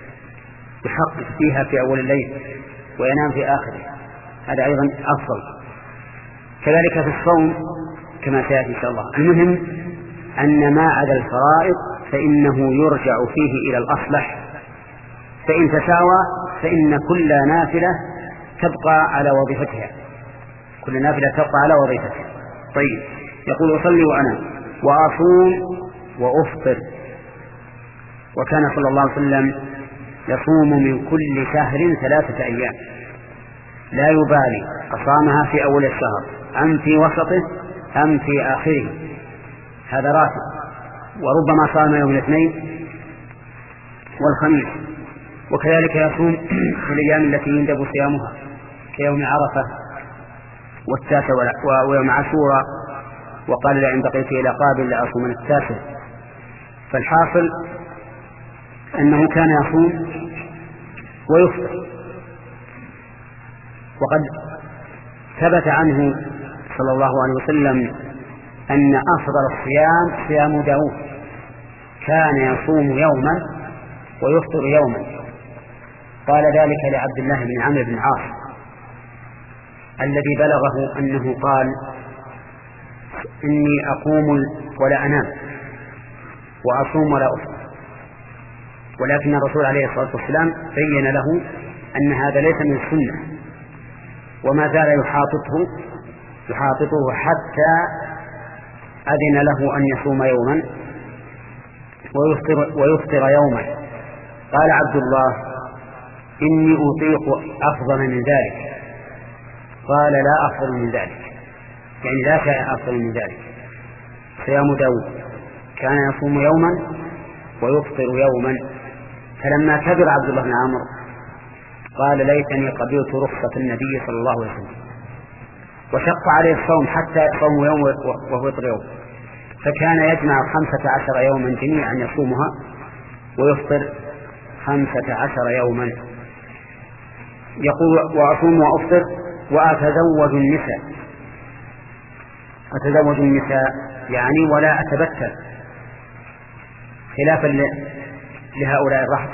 يحقق فيها في أول الليل وينام في آخره، هذا أيضا أفضل. كذلك في الصوم كما سيأتي إن شاء الله. المهم أن ما عدا الفرائض فإنه يرجع فيه إلى الأصلح، فإن تساوى فإن كل نافلة تبقى على وظيفتها، كل نافلة تبقى على وظيفتها. طيب، يقول أصلي وأنام وأصوم وأفطر. وكان صلى الله عليه وسلم يصوم من كل شهر ثلاثة أيام لا يبالي أصامها في أول الشهر أم في وسطه أم في آخره، هذا راتب. وربما صام يوم الاثنين والخميس. وكذلك يصوم في الأيام التي يندب صيامها كيوم عرفة والتاسع ويوم عاشوراء، وقال لئن بقيت إلى قابل لأصومن التاسع. فالحاصل أنه كان يصوم ويفطر. وقد ثبت عنه صلى الله عليه وسلم أن أفضل الصيام صيام داود، كان يصوم يوما ويفطر يوما. قال ذلك لعبد الله بن عمرو بن العاص الذي بلغه أنه قال إني أقوم ولا أنام وأصوم ولا أفطر، ولكن الرسول عليه الصلاة والسلام بين له أن هذا ليس من السنة، وما زال يحاططه يحاططه حتى أذن له أن يصوم يوما ويفطر, ويفطر يوما. قال عبد الله إني أطيق أفضل من ذلك. قال لا أفضل من ذلك، يعني لا شيء أفضل من ذلك. صيام داود كان يصوم يوما ويفطر يوما. فلما كبر عبد الله بن عمرو قال ليتني قبلت رخصة النبي صلى الله عليه وسلم، وشق عليه الصوم حتى يصوم يوم ويفطر يوم، فكان يجمع خمسة عشر يوما جميعا يصومها ويفطر خمسة عشر يوما. يقول وأصوم وأفطر وأتزوج النساء. أتزوج النساء يعني ولا أتبتل، خلافا لهؤلاء الرهط.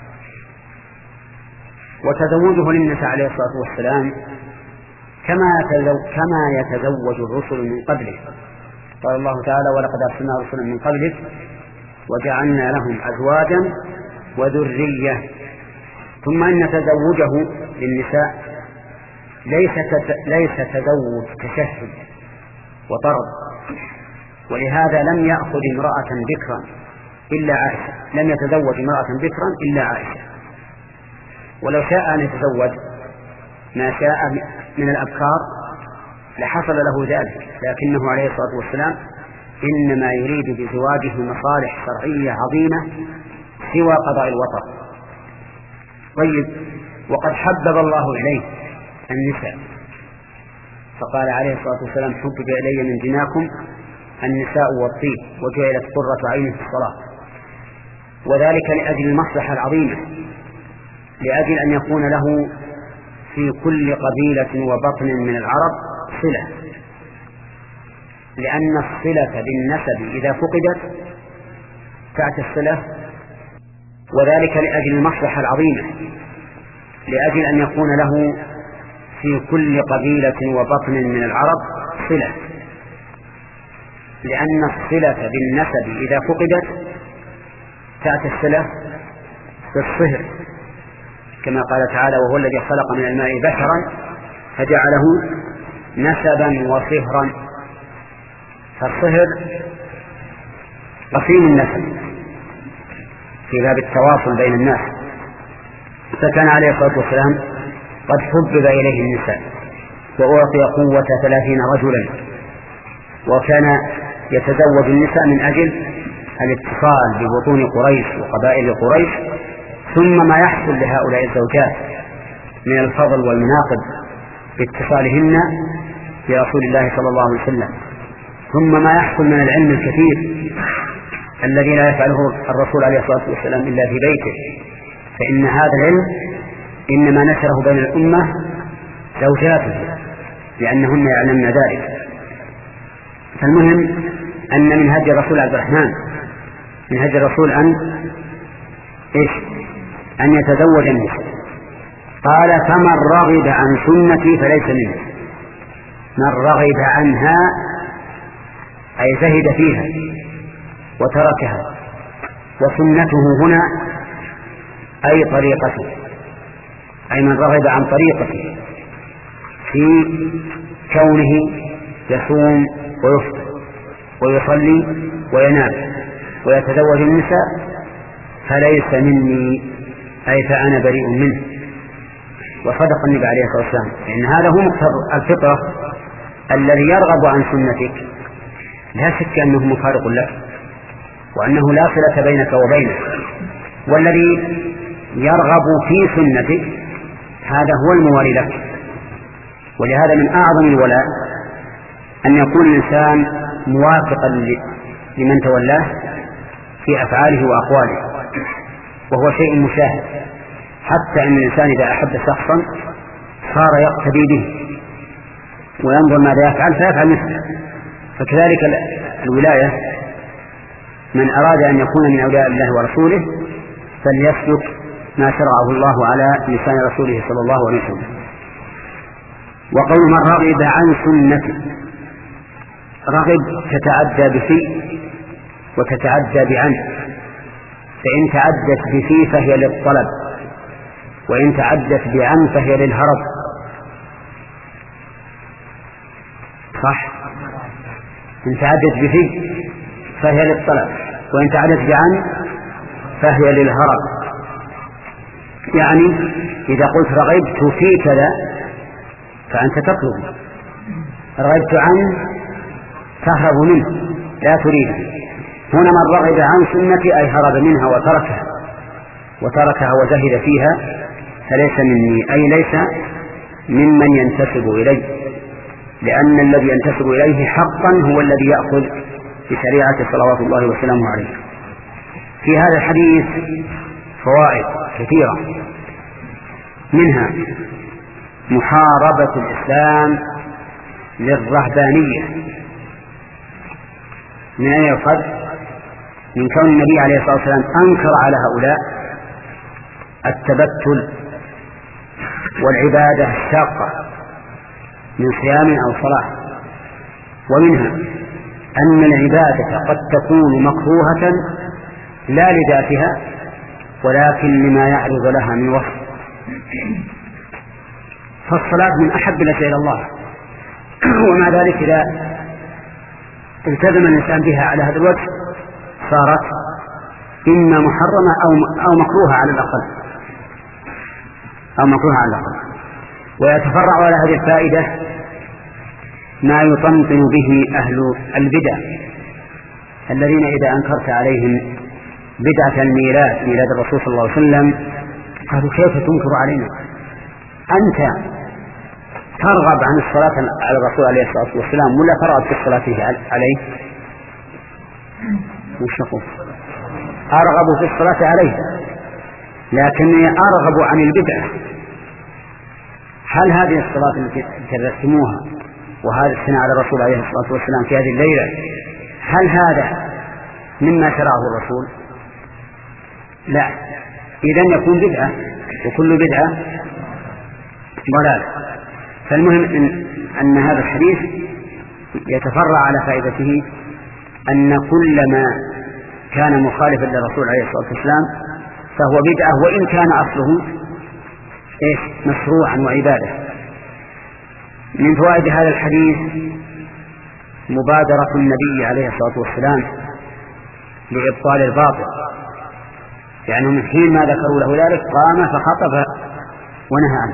وتزوجه للنساء عليه الصلاة والسلام كما كما يتزوج الرسل من قبله. قال الله تعالى ولقد أرسلنا رسلا من قبلك وجعلنا لهم أزواجا وذرية. ثم إن تزوجه للنساء ليس ليس تزوج تشهد وطرد، ولهذا لم يأخذ امرأة بكرا إلا عائشة، لم يتزوج امرأة بكرا إلا عائشة. ولو شاء أن يتزوج ما شاء من الأبكار لحصل له ذلك، لكنه عليه الصلاة والسلام إنما يريد بزواجه مصالح شرعية عظيمة سوى قضاء الوطر. طيب، وقد حبب الله إليه النساء، فقال عليه الصلاة والسلام حبب إلي من دناكم النساء والطيب وجعلت قرة عيني في الصلاة. وذلك لأجل المصلحة العظيمة، لأجل أن يكون له في كل قبيلة وبطن من العرب صلة، لأن الصلة بالنسب إذا فقدت تأتي الصلة. وذلك لأجل المصلحة العظيمة، لأجل أن يكون له في كل قبيلة وبطن من العرب صلة، لأن الصلة بالنسب إذا فقدت تأتي الصلة بالصهر، كما قال تعالى: وهو الذي خلق من الماء بشرا فجعله نسبا وصهرا. فالصهر قسيم النسب في باب التواصل بين الناس، فكان عليه الصلاة والسلام قد حبب إليه النساء وأعطي قوة ثلاثين رجلا، وكان يتزوج النساء من أجل الاتصال ببطون قريش وقبائل قريش، ثم ما يحصل لهؤلاء الزوجات من الفضل والمناقب باتصالهن برسول الله صلى الله عليه وسلم، ثم ما يحصل من العلم الكثير الذي لا يفعله الرسول عليه الصلاة والسلام إلا في بيته، فإن هذا العلم إنما نشره بين الأمة زوجاته لأنهن يعلمن ذلك. فالمهم أن من هدي الرسول عبد الرحمن من هدي الرسول أن إيش أن يتزوج النساء. قال: فمن رغب عن سنتي فليس مني. من رغب عنها أي زهد فيها وتركها، وسنته هنا أي طريقته، أي من رغب عن طريقته في كونه يصوم ويفطر ويصلي وينام ويتزوج النساء فليس مني، أي فأنا بريء منه. وصدق النبي عليه الصلاة والسلام، لأن هذا هو مقتضى الفطرة. الذي يرغب عن سنتك لا شك أنه مفارق لك، وأنه لا صلة بينك وبينه، والذي يرغب في سنتك هذا هو الموالي لك. ولهذا من أعظم الولاء أن يكون الإنسان موافقا لمن تولاه في أفعاله وأقواله، وهو شيء مشاهد، حتى أن الإنسان إذا أحب شخصا صار يقتدي به وينظر ماذا يفعل فيفعل مثله. فكذلك الولاية، من أراد أن يكون من أولياء الله ورسوله فليسلك ما شرعه الله على لسان رسوله صلى الله عليه وسلم. وقول من رغب عن سنتي، رغب تتعدى بفي وتتعدى بعن، فإن تعدت بفي فهي للطلب، وإن تعدت بعن فهي للهرب. صح؟ إن تعدت بفي فهي للطلب، وإن تعدت بعن فهي للهرب. يعني إذا قلت رغبت في كذا فأنت تطلب، رغبت عن تهرب منه لا تريده. هنا من رغب عن سنتي أي هرب منها وتركها وتركها وزهد فيها فليس مني، أي ليس ممن ينتسب إليه، لأن الذي ينتسب إليه حقا هو الذي يأخذ بشريعة صلوات الله وسلامه عليه. في هذا الحديث فوائد كثيرة، منها محاربة الإسلام للرهبانية. من أين يؤخذ؟ من كون النبي عليه الصلاة والسلام أنكر على هؤلاء التبتل والعبادة الشاقة من صيام أو صلاة. ومنها أن العبادة قد تكون مكروهة لا لذاتها ولكن لما يعرض لها من وصف. فالصلاة من أحب الأشياء إلى الله، ومع ذلك إذا التزم الإنسان بها على هذا الوجه صارت إما محرمة أو أو مكروهة على الأقل أو مكروهة على الأقل. ويتفرع على هذه الفائدة ما يطمطن به أهل البدع الذين إذا أنكرت عليهم بدعة الميلاد ميلاد الرسول صلى الله عليه وسلم قالوا: كيف تنكر علينا؟ أنت ترغب عن الصلاة على الرسول عليه الصلاة والسلام ولا ترغب في الصلاة عليه؟ مش نقول أرغب في الصلاة عليه، لكنني أرغب عن البدعة. هل هذه الصلاة التي ترسموها وهذا الثناء على الرسول عليه الصلاة والسلام في هذه الليلة هل هذا مما شرعه الرسول؟ لا. إذن يكون بدعة، وكل بدعة ضلال. فالمهم إن, أن هذا الحديث يتفرع على فائدته أن كل ما كان مخالفا للرسول عليه الصلاة والسلام فهو بدعة، وإن كان أصله إيش مشروعا وعبادة. من فوائد هذا الحديث مبادرة النبي عليه الصلاة والسلام لإبطال الباطل، يعني من حين ما ذكروا له ذلك قام فخطب ونهى عنه.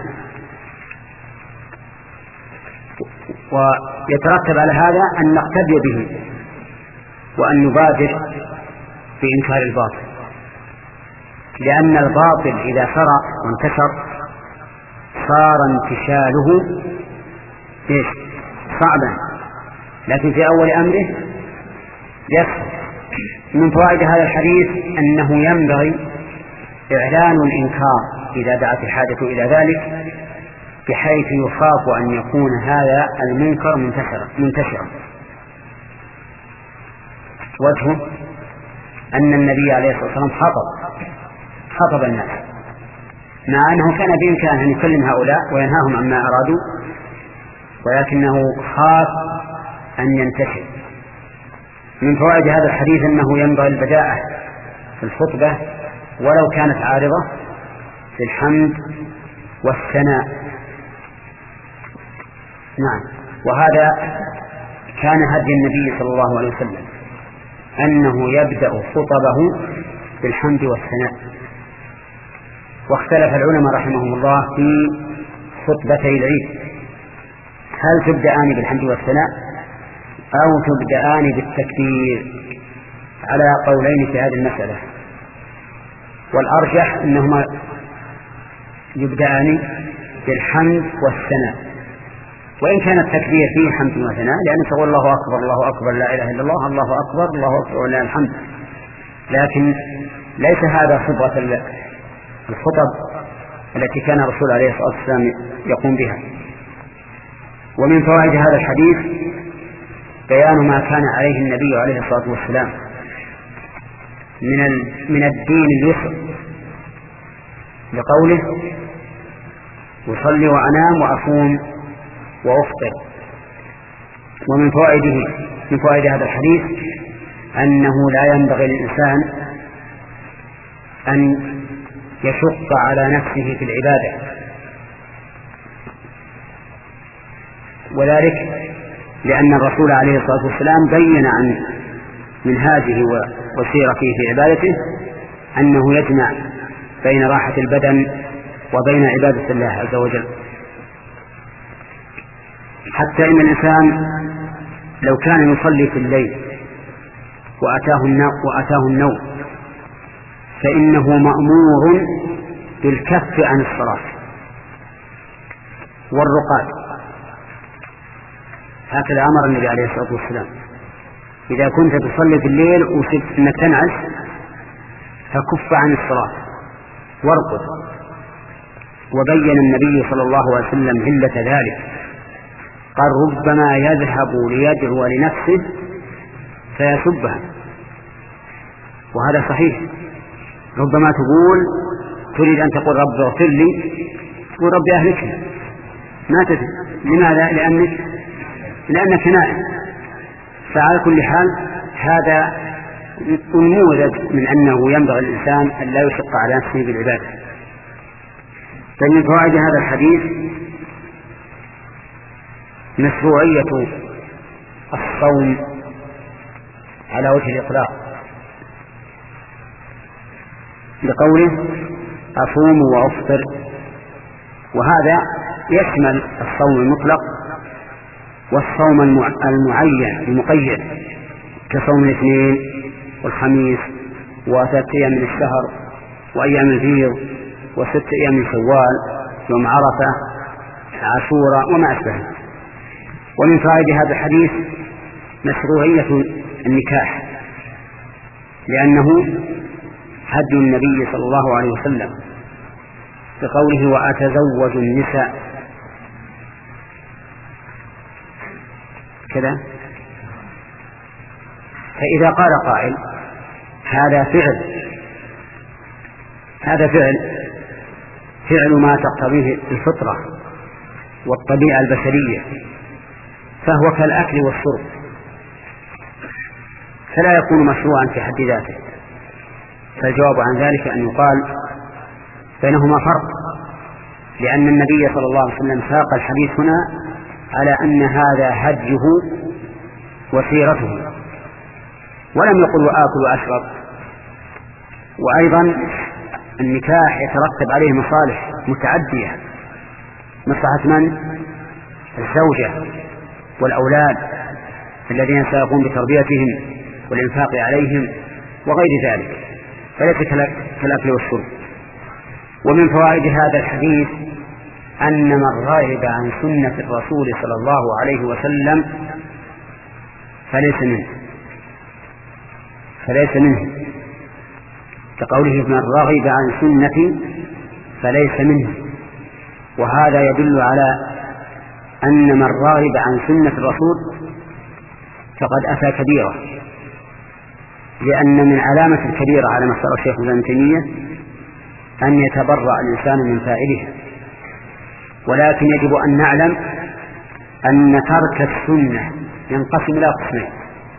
ويترتب على هذا أن نقتدي به وأن نبادر بإنكار الباطل، لأن الباطل إذا سرى وانتشر صار انتشاله صعبا، لكن في أول أمره يسهل. من فوائد هذا الحديث أنه ينبغي إعلان الإنكار إذا دعت الحاجة إلى ذلك، بحيث يخاف أن يكون هذا المنكر منتشرا منتشرا. وجهه أن النبي عليه الصلاة والسلام خطب خطب الناس، مع أنه كان بإمكانه أن يكلم هؤلاء وينهاهم عما أرادوا، ولكنه خاف أن ينتشر. من فوائد هذا الحديث أنه ينبغي البداءة في الخطبة ولو كانت عارضة في الحمد والثناء. نعم، وهذا كان هدي النبي صلى الله عليه وسلم أنه يبدأ خطبه بالحمد والثناء. واختلف العلماء رحمهم الله في خطبتي العيد، هل تبدأان بالحمد والثناء أو تبدأان بالتكبير، على قولين في هذه المسألة، والأرجح أنهما يبدأان بالحمد والثناء، وإن كان التكبير فيه حمد وثناء، لأن تقول الله أكبر الله أكبر لا إله إلا الله الله أكبر الله أكبر ولله الحمد، لكن ليس هذا خطبة الخطب التي كان الرسول عليه الصلاة والسلام يقوم بها. ومن فوائد هذا الحديث بيان ما كان عليه النبي عليه الصلاة والسلام من من الدين اليسر، لقوله أصلي وأنام وأصوم وأفطر. ومن فوائده من فوائد هذا الحديث أنه لا ينبغي للإنسان أن يشق على نفسه في العبادة، وذلك لأن الرسول عليه الصلاة والسلام بين عن منهاجه وسيرته في عبادته أنه يجمع بين راحة البدن وبين عبادة الله عز وجل، حتى إن الإنسان لو كان يصلي في الليل وأتاه النوم, وأتاه النوم فإنه مأمور بالكف عن الصلاة والرقاد، هكذا أمر النبي عليه الصلاة والسلام. إذا كنت تصلي في الليل وشفت أنك تنعس فكف عن الصلاة وارقد. وبين النبي صلى الله عليه وسلم علة ذلك، قال ربما يذهب ليدعو لنفسه فيسبها، وهذا صحيح. ربما تقول تريد أن تقول رب اغفر لي، تقول رب أهلكني، ما تدري لماذا؟ لأنك لأنك نائم. فعلى كل حال هذا نموذج من أنه ينبغي الإنسان أن لا يشق على نفسه بالعبادة. فمن فوائد هذا الحديث مشروعية الصوم على وجه الإطلاق، لقوله أصوم وأفطر، وهذا يشمل الصوم المطلق والصوم المعين المقيد كصوم الاثنين والخميس وثلاثة أيام من الشهر وأيام البيض وست أيام من شوال، يوم عرفة، عاشوراء وما أشبه. ومن فوائد هذا الحديث مشروعية النكاح، لأنه هدي النبي صلى الله عليه وسلم بقوله وأتزوج النساء كذا. فإذا قال قائل هذا فعل هذا فعل فعل ما تقتضيه الفطرة، والطبيعة البشرية، فهو كالأكل والشرب، فلا يكون مشروعا في حد ذاته. فالجواب عن ذلك أن يقال بينهما فرق، لأن النبي صلى الله عليه وسلم ساق الحديث هنا على أن هذا هديه وسيرته، ولم يقل وآكل وأشرب. وأيضا النكاح يترتب عليه مصالح متعدية، مصلحة من؟ الزوجة والأولاد الذين سيقوم بتربيتهم والإنفاق عليهم وغير ذلك، فليس كالأكل والشرب. ومن فوائد هذا الحديث أن من راغب عن سنة الرسول صلى الله عليه وسلم فليس منه فليس منه كقوله من راغب عن سنتي فليس منه. وهذا يدل على أن من راغب عن سنة الرسول فقد أتى كبيرة، لأن من علامة الكبيرة على ما اختار الشيخ ابن تيمية أن يتبرأ الإنسان من فاعله. ولكن يجب أن نعلم أن ترك السنة ينقسم إلى قسمين: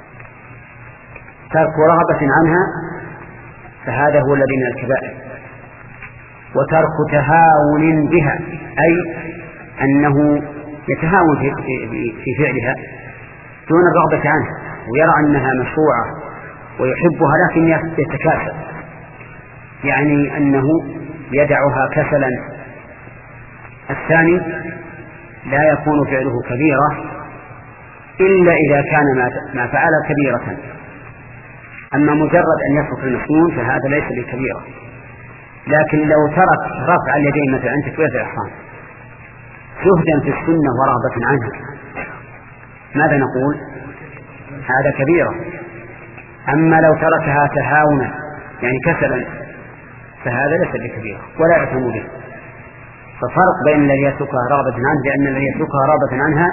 ترك رغبة عنها فهذا هو الذي من الكبائر، وترك تهاون بها، أي أنه يتهاون في, في, في فعلها دون الرغبة عنها ويرى أنها مشروعة ويحبها لكن يتكاسل، يعني أنه يدعها كسلا. الثاني لا يكون فعله كبيرة إلا إذا كان ما فعل كبيرة، أما مجرد أن يترك المسنون فهذا ليس بكبيرة. لكن لو ترك رفع اليدين مثل عند تكبيرة الإحرام زهدا في السنة ورغبة عنها ماذا نقول؟ هذا كبيرة. أما لو تركها تهاونا يعني كسلا فهذا ليس بكبيرة ولا يعتم به. ففرق بين الذي يتركها رغبة عنه، لأن الذي يتركها رغبة عنها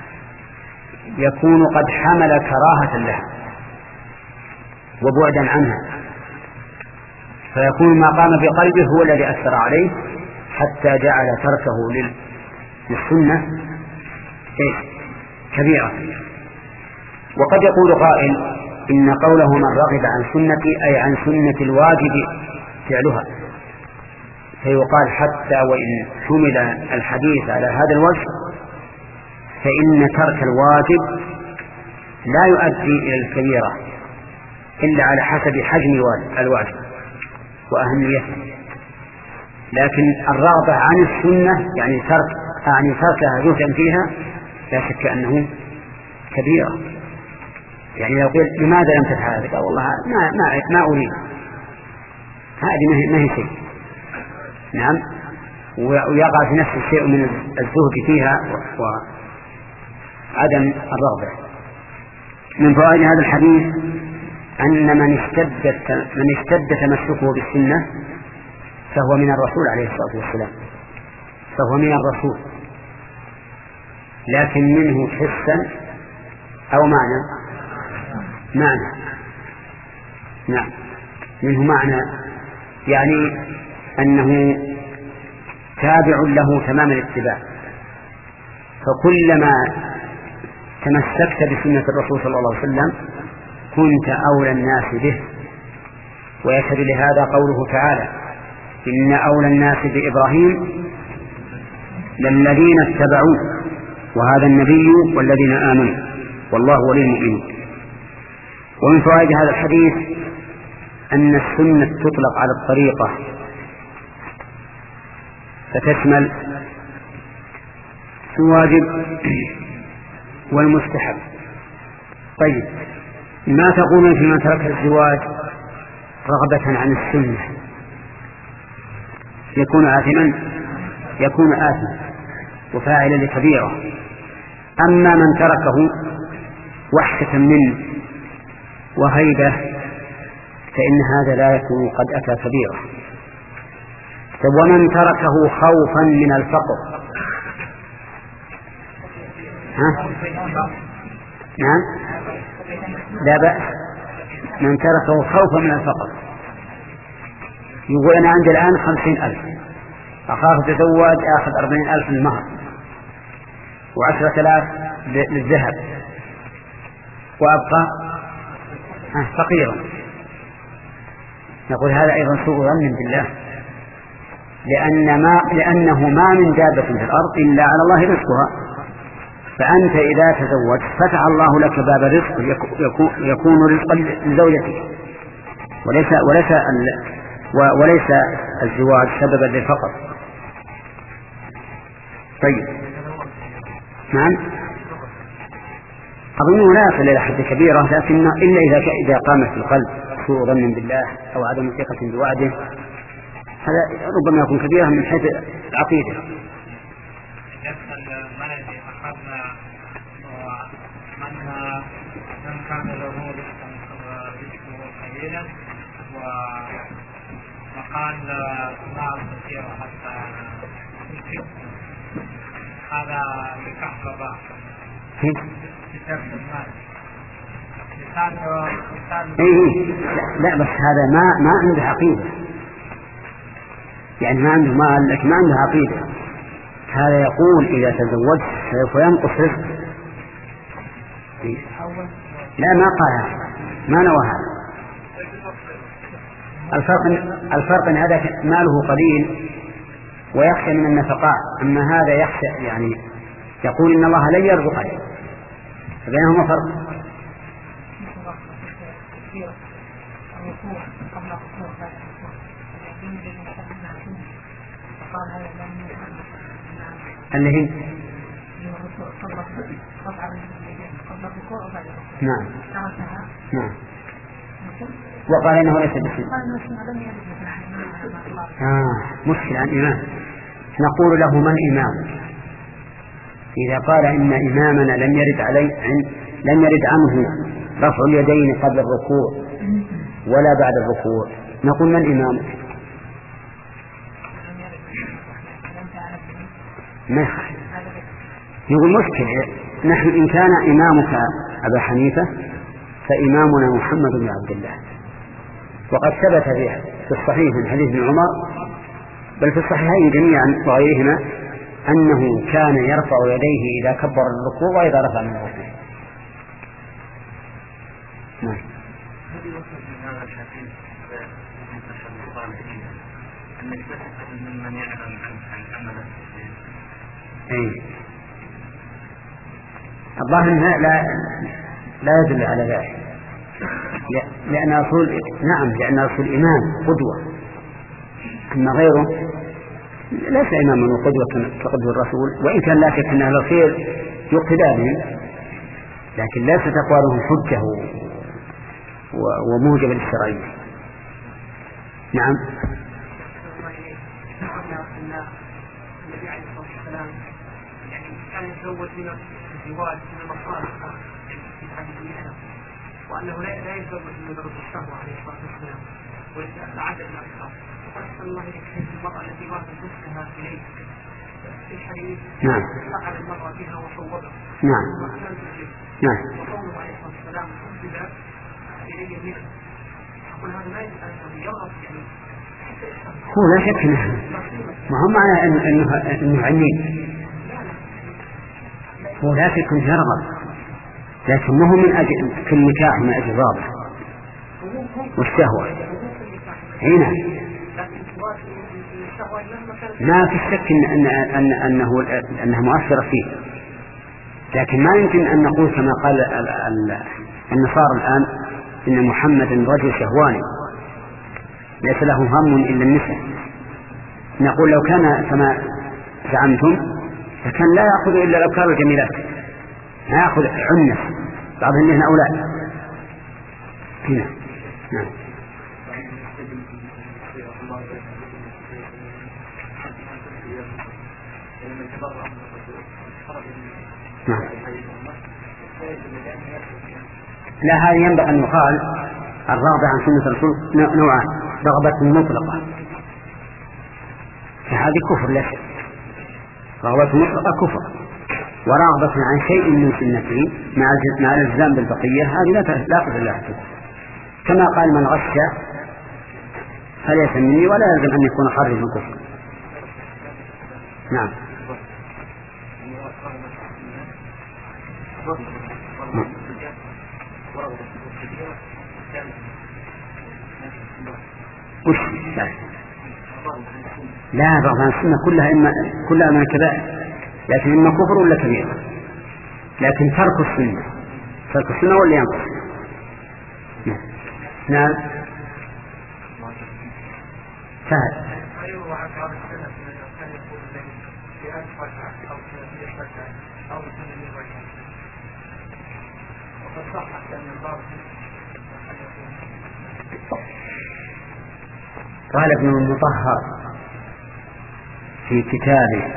يكون قد حمل كراهة لها وبعدا عنها، فيكون ما قام بقلبه هو الذي أثر عليه حتى جعل تركه للسنة كبيرة. وقد يقول قائل إن قوله من رغب عن سنتي أي عن سنة الواجب فعلها، فيقال حتى وإن حمل الحديث على هذا الوجه فإن ترك الواجب لا يؤدي إلى الكبيرة إلا على حسب حجم الواجب وأهميته. لكن الرغبة عن السنة يعني ترك يعني تركها جزءا فيها لا شك أنه كبيرة. يعني لو قلت لماذا لم تفعل هذا؟ قال والله ما ما ما أريد، هذه ما هي شيء. نعم، ويقع في نفس الشيء من الزهد فيها وعدم الرغبة. من فوائد هذا الحديث أن من اشتد من اشتد تمسكه بالسنة فهو من الرسول عليه الصلاة والسلام، فهو من الرسول، لكن منه حسا أو معنى معنى نعم منه معنى، يعني أنه تابع له تمام الاتباع. فكلما تمسكت بسنة الرسول صلى الله عليه وسلم كنت أولى الناس به. ويشهد لهذا قوله تعالى إن أولى الناس بإبراهيم للذين اتبعوه وهذا النبي والذين آمنوا والله ولي المؤمنين. ومن فوائد هذا الحديث أن السنة تطلق على الطريقة فتشمل الواجب والمستحب. طيب، ما تقولون في من ترك الزواج رغبة عن السنة؟ يكون آثما يكون آثما وفاعلا لكبيرة. أما من تركه وحشة منه وهيبة فإن هذا لا يكون قد أتى كبيرة. ومن تركه خوفا من الفقر ها؟ نعم لا بأس. من تركه خوفا من الفقر يقول أنا عندي الآن خمسين ألف أخاف تزوج أخذ أربعين ألف من المهر وعشرة آلاف للذهب وأبقى فقيرا. نقول هذا أيضا سوء ظن بالله، لأن ما لأنه ما من دابة في الأرض إلا على الله رزقها. فأنت إذا تزوجت فتح الله لك باب الرزق يكون رزقا لزوجتك، وليس وليس وليس الزواج سببا للفقر. طيب نعم، أظنه لا يصل إلى حد كبيرة، لكن إلا إذا إذا قامت في القلب سوء ظن بالله أو عدم ثقة بوعده، هذا ربما يكون كبيرة من حيث العقيدة. من كان له رزقا قليلا وقال مال كثيرة حتى هذا لكحف الرأس كتاب المال. إيه لا، بس هذا ما ما عنده عقيدة، يعني ما عنده مال لكن ما عنده عقيدة. هذا يقول إذا تزوجت سوف ينقص رزق. لا ما قال، ما نوى هذا. الفرق الفرق ان هذا ماله قليل ويخشى من النفقات، اما هذا يخشى يعني يقول ان الله لن يرزقني، فبينهما فرق. اللي هي نعم نعم، وقال انه ليس بشيء. آه مشكلة عن إمام. نقول له من إمام؟ إذا قال إن إمامنا لم يرد علي لم يرد عنه رفع اليدين قبل الركوع ولا بعد الركوع، نقول من إمامك؟ ما يقول مشكلة. نحن إن كان إمامك أبا حنيفة فإمامنا محمد بن عبد الله، وقد ثبت في الصحيح من حديث ابن عمر بل في الصحيحين جميعا وغيرهما أنه كان يرفع يديه إذا كبر الركوع وإذا رفع من الركوع. نعم. أي الظاهر لا لا يدل على ذلك، لأن رسول نعم لأن رسول إمام قدوة، أما غيره ليس إماما وقدوة كقدوة الرسول، وإن كان لا شك أن أهل الخير يقتدى بهم، لكن لا تقوالهم حجة وموجب للشرعية. نعم. كان يتزوج من الزواج من المصالح في حديث وأنه لا يتزوج من ضرب الشهوة عليه الصلاة والسلام ويتعدد مع الإسلام. وقال الله يكفي المرأة التي وهبت نفسها إليه في الحديث نعم فعل المرأة بها وصوبها نعم نعم وقوله عليه الصلاة والسلام حبب إلي منه. أقول هذا ما يجب أن يرغب يعني هو لا شك انه ما هو معنى انه انه عنيد، هو لا شك انه يرغب، لكن ما هو من اجل كل نكاح من اجل رغبه والشهوه. هنا ما في شك ان ان ان انه انها مؤثره فيه، لكن ما يمكن ان نقول كما قال النصارى الان ان محمدا رجل شهواني ليس له هم إلا النساء. نقول لو كان كما زعمتم فكان لا يأخذ إلا الأبكار الجميلات، لا يأخذ عنف بعضهم منها أولاد. هنا نعم. نعم. لا هذا ينبغي أن يقال الرغبة عن سنة الرسول نوعان، رغبة مطلقة فهذه كفر لا شك، رغبة مطلقة كفر، ورغبة عن شيء من سنته مع الالتزام بالبقية هذه لا تقبل لها كفر. كما قال من غش فليس مني ولا يلزم أن يكون خارج من كفر. نعم. وش لا لا بعض السنة كلها إما كلها من الكبائر، لكن إما كفر ولا كبيرة. لكن ترك السنة ترك السنة ولا ينقص. نعم سهل. قال ابن المطهر في كتابه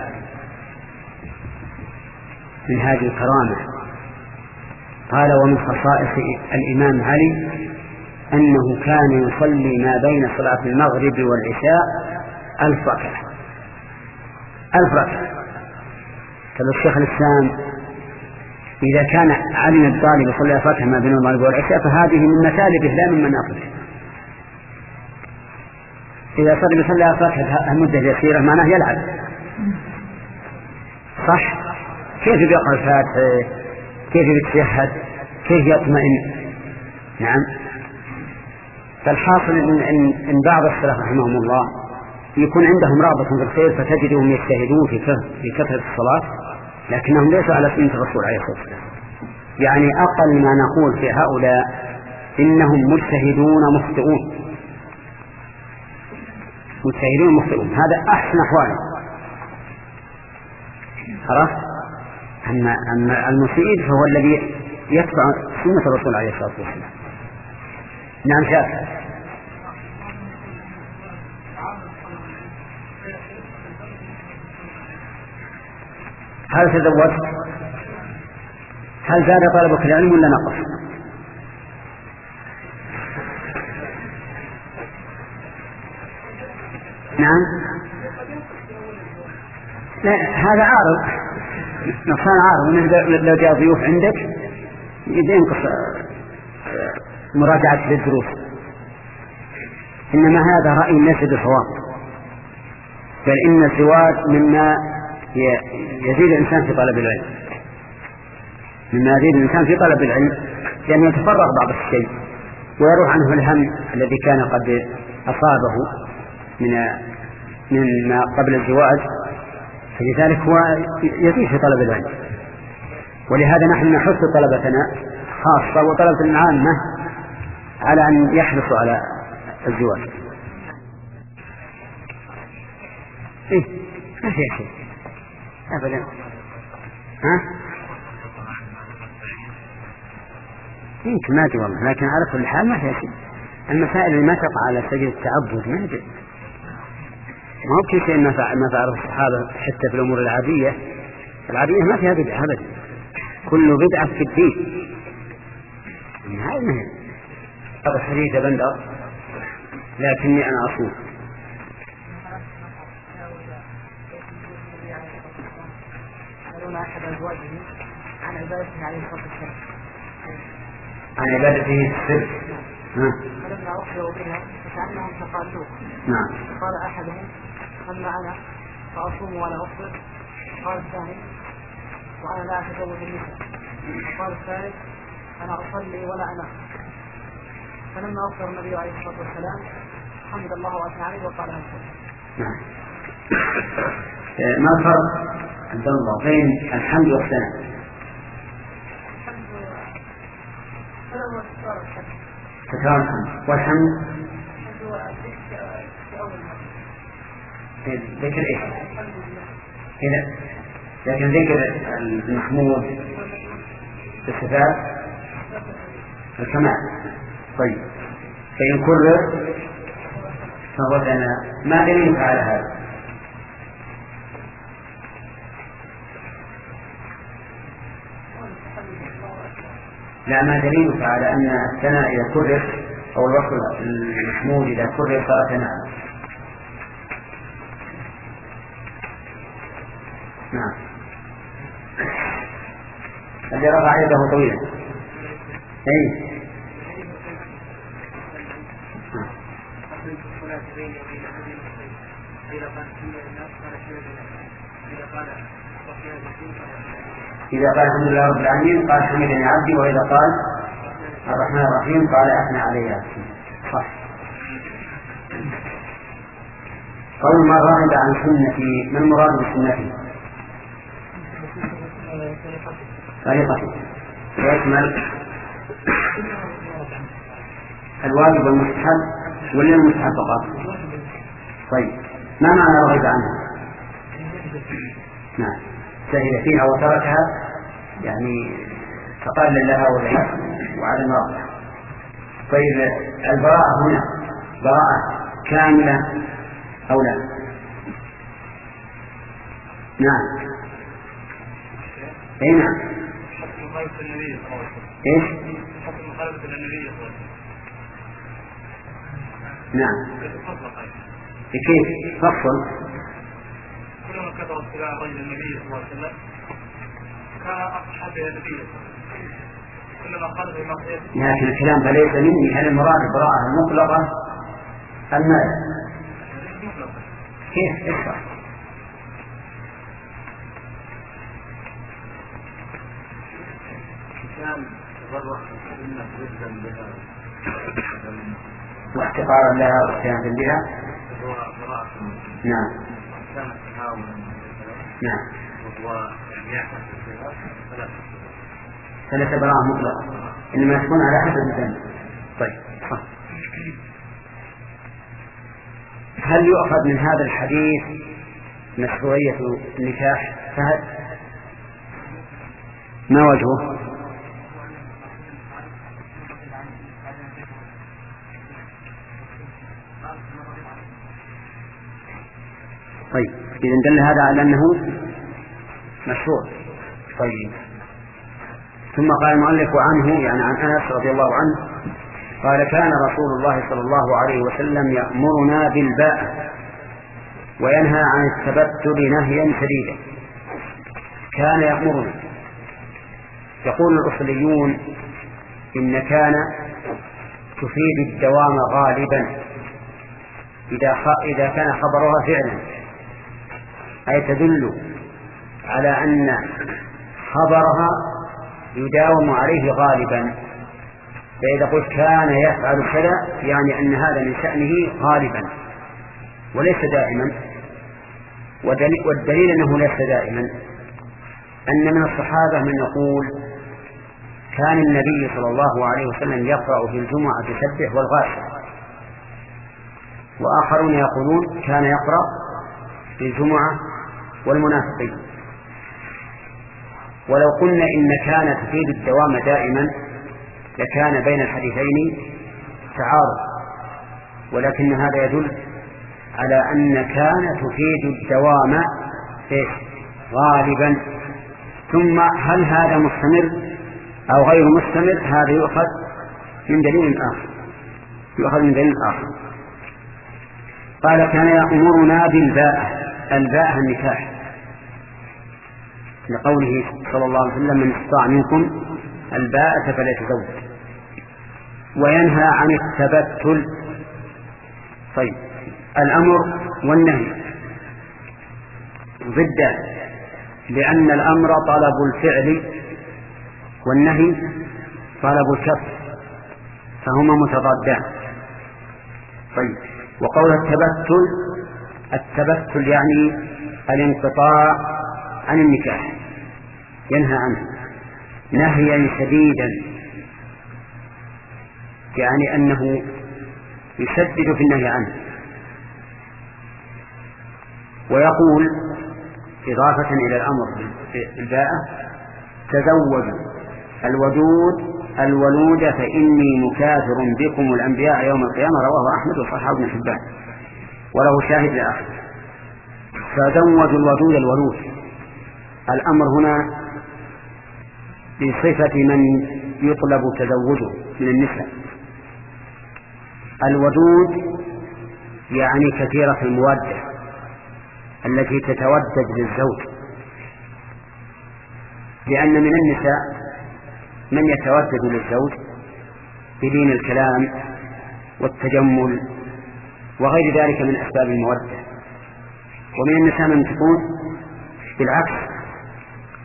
منهاج الكرامة قال: ومن خصائص الإمام علي أنه كان يصلي ما بين صلاة المغرب والعشاء ألف ركعة. ألف ركعة. قال الشيخ الإسلام: إذا كان علي الطالب يصلي ألف ركعة ما بين المغرب والعشاء فهذه من مثالبه لا من مناقبه. إذا صار يصلي ألف ركعة المدة يسيرة معناه يلعب، صح؟ كيف يقرأ الفاتحة؟ كيف يتشهد؟ كيف يطمئن؟ نعم. فالحاصل إن, إن, إن بعض السلف رحمهم الله يكون عندهم رغبة في الخير فتجدهم يجتهدون في كثرة الصلاة، لكنهم ليسوا على سنة الرسول عليه الصلاة والسلام. يعني أقل ما نقول في هؤلاء إنهم مجتهدون مخطئون، مجتهدون مخطئون، هذا أحسن أحواله. عرفت؟ أما أما المسيء فهو الذي يتبع سنة الرسول عليه الصلاة والسلام. نعم شاف. هل تزوجت؟ هل زاد طلبك العلم ولا نقص؟ نعم. لا هذا عارض، نقصان عارض. لو جاء ضيوف عندك ينقص مراجعة للدروس، إنما هذا رأي ليس بصواب، بل إن الزواج مما يزيد الإنسان في طلب العلم، مما يزيد الإنسان في طلب العلم، لأنه يتفرغ بعض الشيء ويروح عنه الهم الذي كان قد أصابه من من ما قبل الزواج، فلذلك هو يزيد في طلب العلم. ولهذا نحن نحث طلبتنا خاصة وطلبة العامة على أن يحرصوا على الزواج. إيه ما في شيء أبدا. ها يمكن ما أدري والله، لكن على كل حال ما في شيء. المسائل اللي ما تقع على سبيل التعبد ما أدري، ما هو كل شيء ما فعله الصحابة حتى في الأمور العادية. العادية ما فيها بدعة أبدا، كل بدعة في الدين. هذا مهم. هذا حديث بندر لكني أنا أصوم. عن عبادته عليه الصلاة والسلام، عن عبادته السر. فلما أخبروا بها فكأنهم تقالوه. نعم. قال أحدهم: أما أنا فأصوم ولا أفطر. قال الثاني: وأنا لا أتزوج النساء. قال الثالث: أنا أصلي ولا أنام. فلما أخبر النبي عليه الصلاة والسلام حمد الله وأثنى عليه وقال هكذا. نعم. ما الفرق عند الله بين الحمد والثناء؟ تكرار الحمد والحمد ذكر ايش؟ هنا لكن ذكر المحمود بالصفات الكمال. طيب فإن كرر فهو ثناء. ما دليلك على هذا؟ لا، ما دليلك على أن الثناء إذا كرر أو الوصف المحمود إذا كرر صار ثناء؟ نعم. الذي رفع يده طويلا. أي إذا قال الحمد لله رب العالمين قال حمدني عبدي، وإذا قال الرحمن الرحيم قال أثنى علي عبدي. صح. قول ما رغب عن سنتي، ما المراد بسنتي؟ طريقتي ويشمل الواجب والمستحب ولا المستحب فقط؟ طيب ما معنى رغب عنها؟ نعم سهل فيها وتركها يعني تقال لها وعلى المرضى. طيب البراءة هنا براءة كاملة أو لا؟ نعم أي نعم. حكم مخالفة النبي صلى الله عليه وسلم. إيش؟ حكم مخالفة النبي صلى الله عليه وسلم. نعم. كيف فصل؟ كل من كثر اتباع رجل النبي صلى الله عليه وسلم كان أصحاب النبي صلى الله عليه وسلم. كلما خالف المعصية. لكن الكلام فليس مني، هل المراد البراءة المطلقة أم ماذا؟ كيف اشرح؟ كان تبرع إنه جدا بها واحتقارا لها واستهانة بها. هو براءة. نعم. كان تهاونا. نعم. وهو يعني يحدث فيها فلا. فليس براءة مطلقة، إنما يكون على حسب الذنب. طيب. صح. هل يؤخذ من هذا الحديث مشروعية النكاح؟ فهل ما وجهه؟ طيب إذا دل هذا على أنه مشروع. طيب ثم قال المؤلف عنه يعني عن أنس رضي الله عنه قال كان رسول الله صلى الله عليه وسلم يأمرنا بالباء وينهى عن التبتل نهيا شديدا. كان يأمرنا. يقول الأصليون إن كان تفيد الدوام غالبا إذا, إذا كان خبرها فعلا، أي تدل على أن خبرها يداوم عليه غالبا. فإذا قلت كان يفعل كذا يعني أن هذا من شأنه غالبا وليس دائما. والدليل أنه ليس دائما أن من الصحابة من يقول كان النبي صلى الله عليه وسلم يقرأ في الجمعة تسبح والغاشية، وآخرون يقولون كان يقرأ في الجمعة والمنافقين. ولو قلنا إن كان تفيد الدوام دائما لكان بين الحديثين تعارض، ولكن هذا يدل على أن كان تفيد الدوام غالبا. ثم هل هذا مستمر أو غير مستمر؟ هذا يؤخذ من دليل آخر يؤخذ من دليل آخر. قال كان يأمرنا بالباء. الباء النكاح، لقوله صلى الله عليه وسلم من استطاع منكم الباءة فليتزوج. وينهى عن التبتل. طيب الأمر والنهي ضد، لأن الأمر طلب الفعل والنهي طلب الكف، فهما متضادان. طيب وقول التبتل، التبتل يعني الانقطاع عن النكاح، ينهى عنه نهيا شديدا، يعني أنه يشدد في النهي عنه. ويقول إضافة إلى الأمر بالباءة تزوجوا الودود الولود فإني مكاثر بكم الأنبياء يوم القيامة. رواه أحمد وصححه ابن حبان وله شاهد لآخر. فزوجوا الودود الولود. الأمر هنا بصفة من يطلب تزوجه من النساء. الودود يعني كثيرة المودة التي تتودد للزوج، لأن من النساء من يتودد للزوج بدين الكلام والتجمل وغير ذلك من أسباب المودة، ومن النساء من تكون بالعكس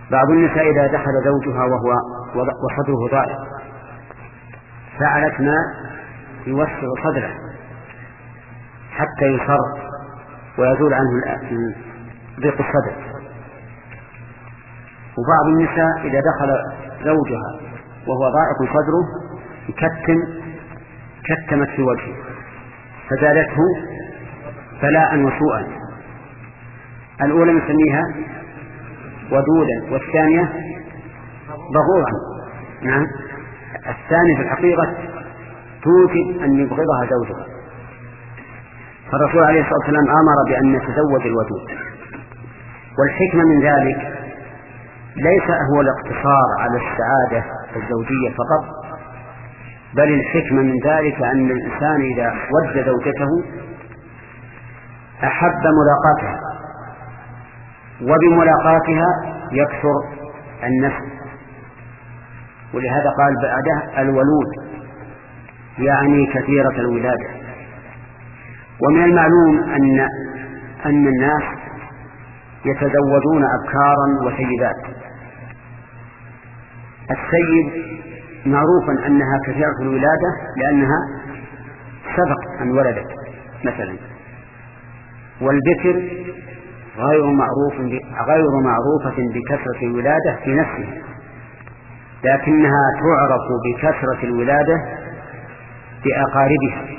بعض النساء إذا دخل زوجها وهو وصدره ضائق فعلت ما يوسع صدره حتى يصر ويزول عنه ضيق الصدر. وبعض النساء إذا دخل زوجها وهو ضائق صدره يكتم كتمت في وجهه فزادته بلاء وسوءا. الأولى نسميها ودودا والثانية ضغورا. نعم، الثانية في الحقيقة توجب أن يبغضها زوجها، فالرسول عليه الصلاة والسلام أمر بأن نتزوج الودود. والحكمة من ذلك ليس هو الاقتصار على السعادة الزوجية فقط، بل الحكمة من ذلك أن الإنسان إذا ود زوجته أحب ملاقاتها، وبملاقاتها يكثر النسل. ولهذا قال بعده الولود، يعني كثيرة الولادة. ومن المعلوم أن أن الناس يتزوجون أبكارا وسيدات. السيد معروفا أنها كثيرة الولادة لأنها سبق أن ولدت مثلا، والبكر غير معروف غير معروفة بكثرة الولادة في نفسها، لكنها تعرف بكثرة الولادة بأقاربها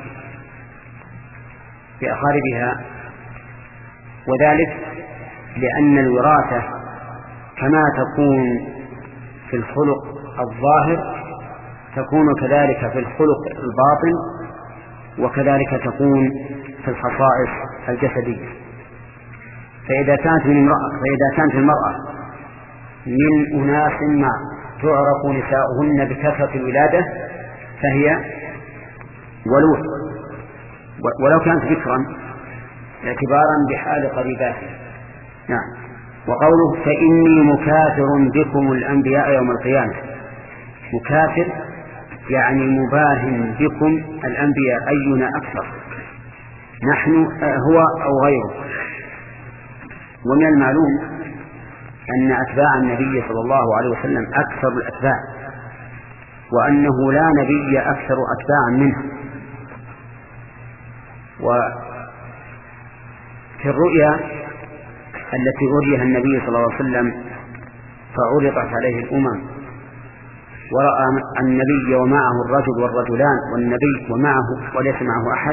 بأقاربها وذلك لأن الوراثة كما تكون في الخلق الظاهر تكون كذلك في الخلق الباطن، وكذلك تكون في الخصائص الجسدية. فإذا كانت من امرأة فإذا كانت المرأة من أناس ما تعرف نساؤهن بكثرة الولادة فهي ولود، ولو كانت ذكرا اعتبارا بحال قريباتها. نعم. وقوله فإني مكاثر بكم الأنبياء يوم القيامة، مكاثر يعني مباهن بكم الأنبياء، أينا أكثر، نحن هو أو غيره. ومن المعلوم أن أتباع النبي صلى الله عليه وسلم أكثر الأتباع، وأنه لا نبي أكثر أتباعا منه. وفي الرؤيا التي أريها النبي صلى الله عليه وسلم فعرضت عليه الأمم ورأى النبي ومعه الرجل والرجلان والنبي ومعه وليس معه أحد،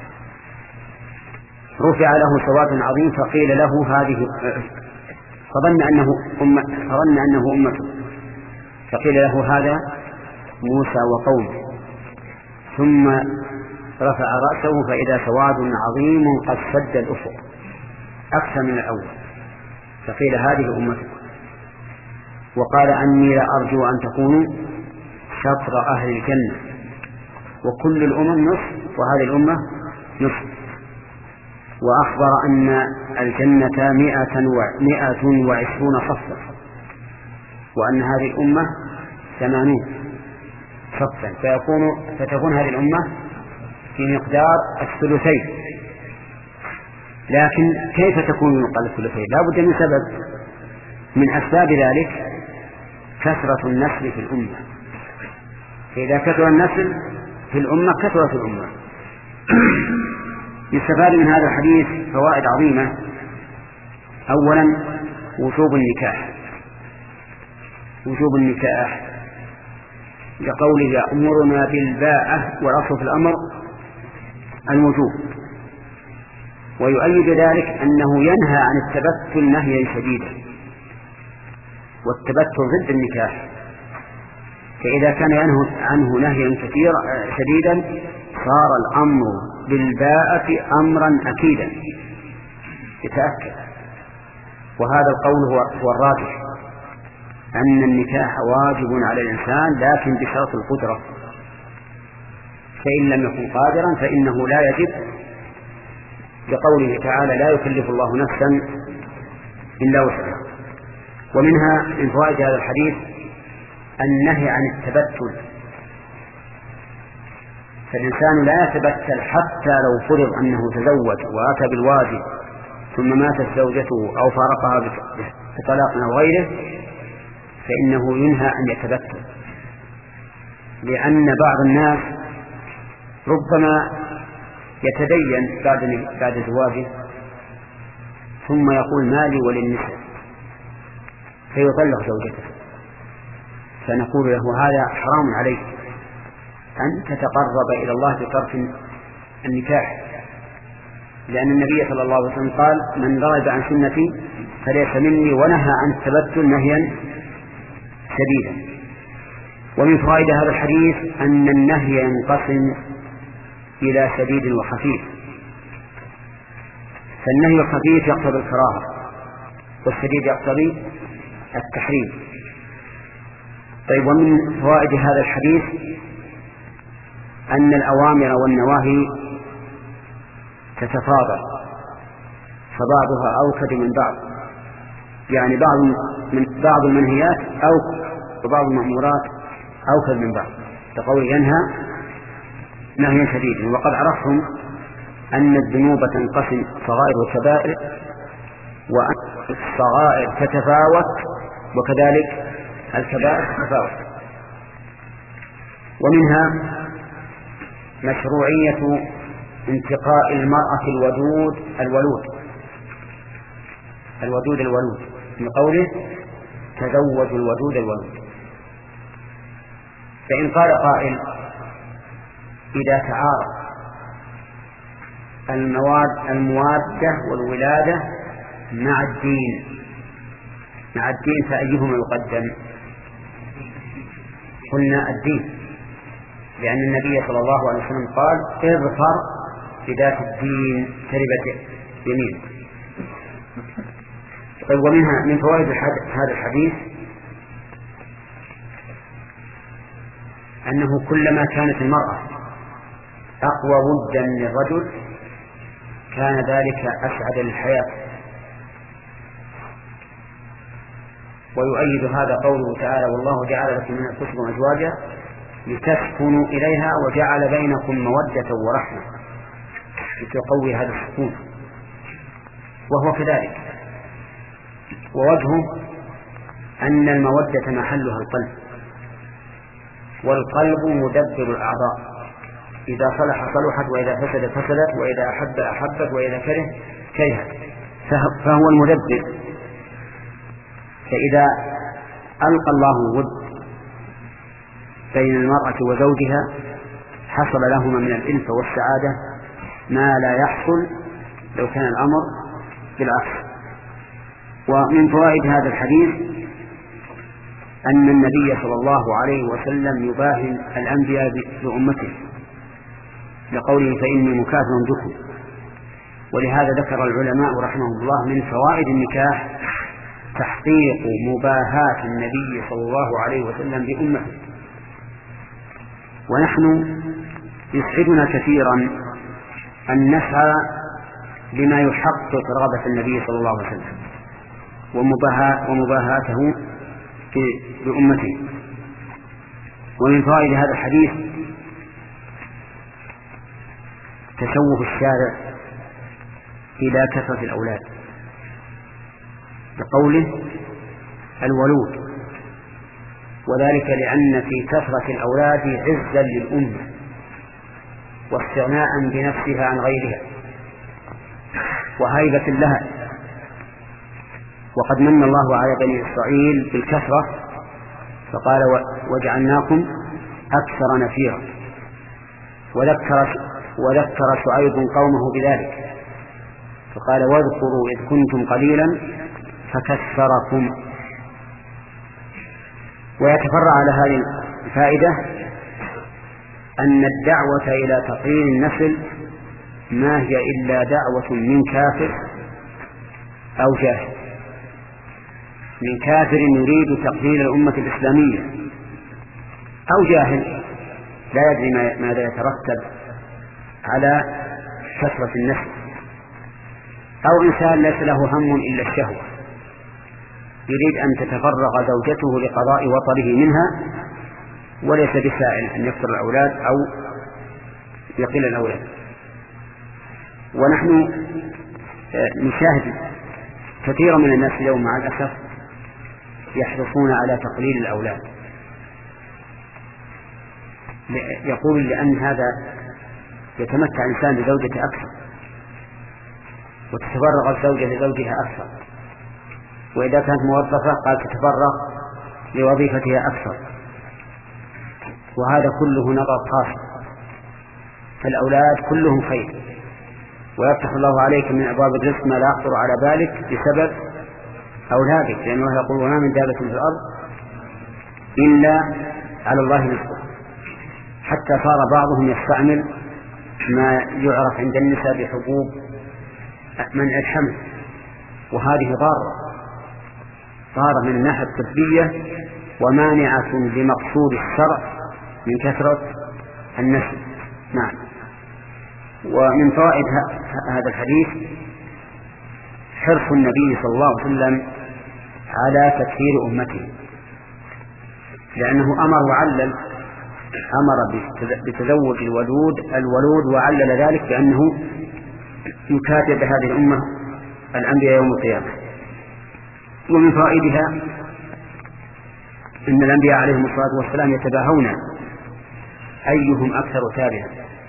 رفع له سواد عظيم فقيل له هذه، فظن أنه أمة فظن أنه أمته، فقيل له هذا موسى وقومه، ثم رفع رأسه فإذا سواد عظيم قد سد الأفق أكثر من الأول، فقيل هذه أمته، وقال أني لأرجو أن تكونوا شطر أهل الجنة، وكل الأمم نصف وهذه الأمة نصف. وأخبر أن الجنة مئة ومئة وعشرون صفا، وأن هذه الأمة ثمانون صفا، فيكون فتكون هذه الأمة في مقدار الثلثين. لكن كيف تكون مقدار الثلثين؟ لا بد من سبب من أسباب ذلك كثرة النسل في الأمة، فإذا كثر النسل في الأمة كثرت الأمة. يستفاد من هذا الحديث فوائد عظيمة. أولا وجوب النكاح، وجوب النكاح لقوله يأمرنا بالباءة، والأصل في الأمر الوجوب. ويؤيد ذلك أنه ينهى عن التبتل نهيا شديدا، والتبتل ضد النكاح، فإذا كان ينهى عنه نهيا كثيرا شديدا صار الأمر بالباءة أمرا أكيدا يتأكد. وهذا القول هو, هو الراجح، أن النكاح واجب على الإنسان لكن بشرط القدرة، فإن لم يكن قادرا فإنه لا يجب، لقوله تعالى لا يكلف الله نفسا إلا وسعها. ومنها من فوائد هذا الحديث النهي عن التبتل، فالإنسان لا يتبتل حتى لو فرض أنه تزوج وأتى بالواجب ثم ماتت زوجته أو فارقها بطلاق أو غيره، فإنه ينهى أن يتبتل، لأن بعض الناس ربما يتدين بعد بعد زواجه ثم يقول مالي وللنساء فيطلق زوجته، فنقول له هذا حرام عليك أن تتقرب إلى الله بطرف النكاح، لأن النبي صلى الله عليه وسلم قال من رغب عن سنتي فليس مني، ونهى عن التبتل نهيا شديدا. ومن فوائد هذا الحديث أن النهي ينقسم إلى شديد وخفيف، فالنهي الخفيف يقتضي الكراهة والشديد يقتضي التحريم. طيب، ومن فوائد هذا الحديث أن الأوامر والنواهي تتفاضل، فبعضها أوكد من بعض، يعني بعض من بعض المنهيات أو وبعض المأمورات أوكد من بعض، كقول ينهى نهيا شديدا. وقد عرفتم أن الذنوب تنقسم صغائر وكبائر، وأن الصغائر تتفاوت وكذلك الكبائر تتفاوت. ومنها مشروعية انتقاء المرأة الودود الولود الودود الولود من قوله تزوج الودود الولود. فإن قال قائل إذا تعارض المواد الموادة والولادة مع الدين مع الدين فأيهما يقدم؟ قلنا الدين، لأن النبي صلى الله عليه وسلم قال اظفر بذات الدين تربت يمين. طيب، ومنها من فوائد هذا الحديث أنه كلما كانت المرأة أقوى ودا للرجل كان ذلك أسعد للحياة. ويؤيد هذا قوله تعالى والله جعل لكم من أنفسكم أزواجا لتسكنوا إليها وجعل بينكم مودة ورحمة، لتقوي هذا السكون، وهو كذلك. ووجهه أن المودة محلها القلب، والقلب مدبر الأعضاء، إذا صلح صلحت وإذا فسد فسدت وإذا أحب أحبت وإذا كره كرهت، فهو المدبر. فإذا ألقى الله ود بين المرأة وزوجها حصل لهما من الألفة والسعادة ما لا يحصل لو كان الأمر بالعكس. ومن فوائد هذا الحديث أن النبي صلى الله عليه وسلم يباهي الأنبياء بأمته لقوله فإني مكافر بكم. ولهذا ذكر العلماء رحمهم الله من فوائد النكاح تحقيق مباهاة النبي صلى الله عليه وسلم بأمته. ونحن يسعدنا كثيرا أن نسعى لما يحقق رغبة النبي صلى الله عليه وسلم ومباهاته بأمته. ومن فوائد هذا الحديث تشوف الشارع إلى كثرة الأولاد بقوله الولود، وذلك لأن في كثرة الأولاد عزا للأمة واستغناء بنفسها عن غيرها وهيبة لها. وقد من الله على بني إسرائيل بالكثرة فقال وجعلناكم أكثر نفيرا، وذكر وذكر شعيب قومه بذلك فقال واذكروا إذ كنتم قليلا فكثركم. ويتفرع على هذه الفائدة أن الدعوة إلى تقليل النسل ما هي إلا دعوة من كافر أو جاهل، من كافر يريد تقليل الأمة الإسلامية أو جاهل لا يدري ماذا يترتب على كثرة النسل، أو إنسان ليس له هم إلا الشهوة يريد أن تتفرغ زوجته لقضاء وطره منها وليس بسائل أن يكثر الأولاد أو يقل الأولاد. ونحن نشاهد كثيرا من الناس اليوم مع الأسف يحرصون على تقليل الأولاد، يقول لأن هذا يتمتع الإنسان بزوجته أكثر، وتتفرغ الزوجة لزوجها أكثر، وإذا كانت موظفة قال تتفرغ لوظيفتها أكثر، وهذا كله نظر خاص. فالأولاد كلهم خير، ويفتح الله عليك من أبواب الرزق ما لا يخطر على بالك بسبب أولادك، لأنه يقول وما من دابة في الأرض إلا على الله رزقه. حتى صار بعضهم يستعمل ما يعرف عند النساء بحبوب منع الحمل، وهذه ضارة ضارة من الناحية الطبية ومانعة لمقصود الشرع من كثرة النسل. نعم. ومن فوائد هذا الحديث حرص النبي صلى الله عليه وسلم على تكثير أمته، لأنه أمر وعلل، أمر بتزوج الولود الولود وعلل ذلك بأنه يكاتب هذه الأمة الأنبياء يوم القيامة. ومن فوائدها أن الأنبياء عليهم الصلاة والسلام يتباهون أيهم أكثر تابعا.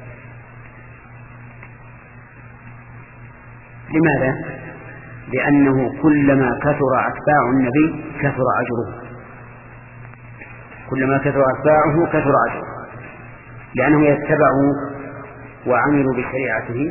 لماذا؟ لأنه كلما كثر أتباع النبي كثر أجره، كلما كثر أتباعه كثر أجره، لأنهم يتبعوا وعملوا بشريعته،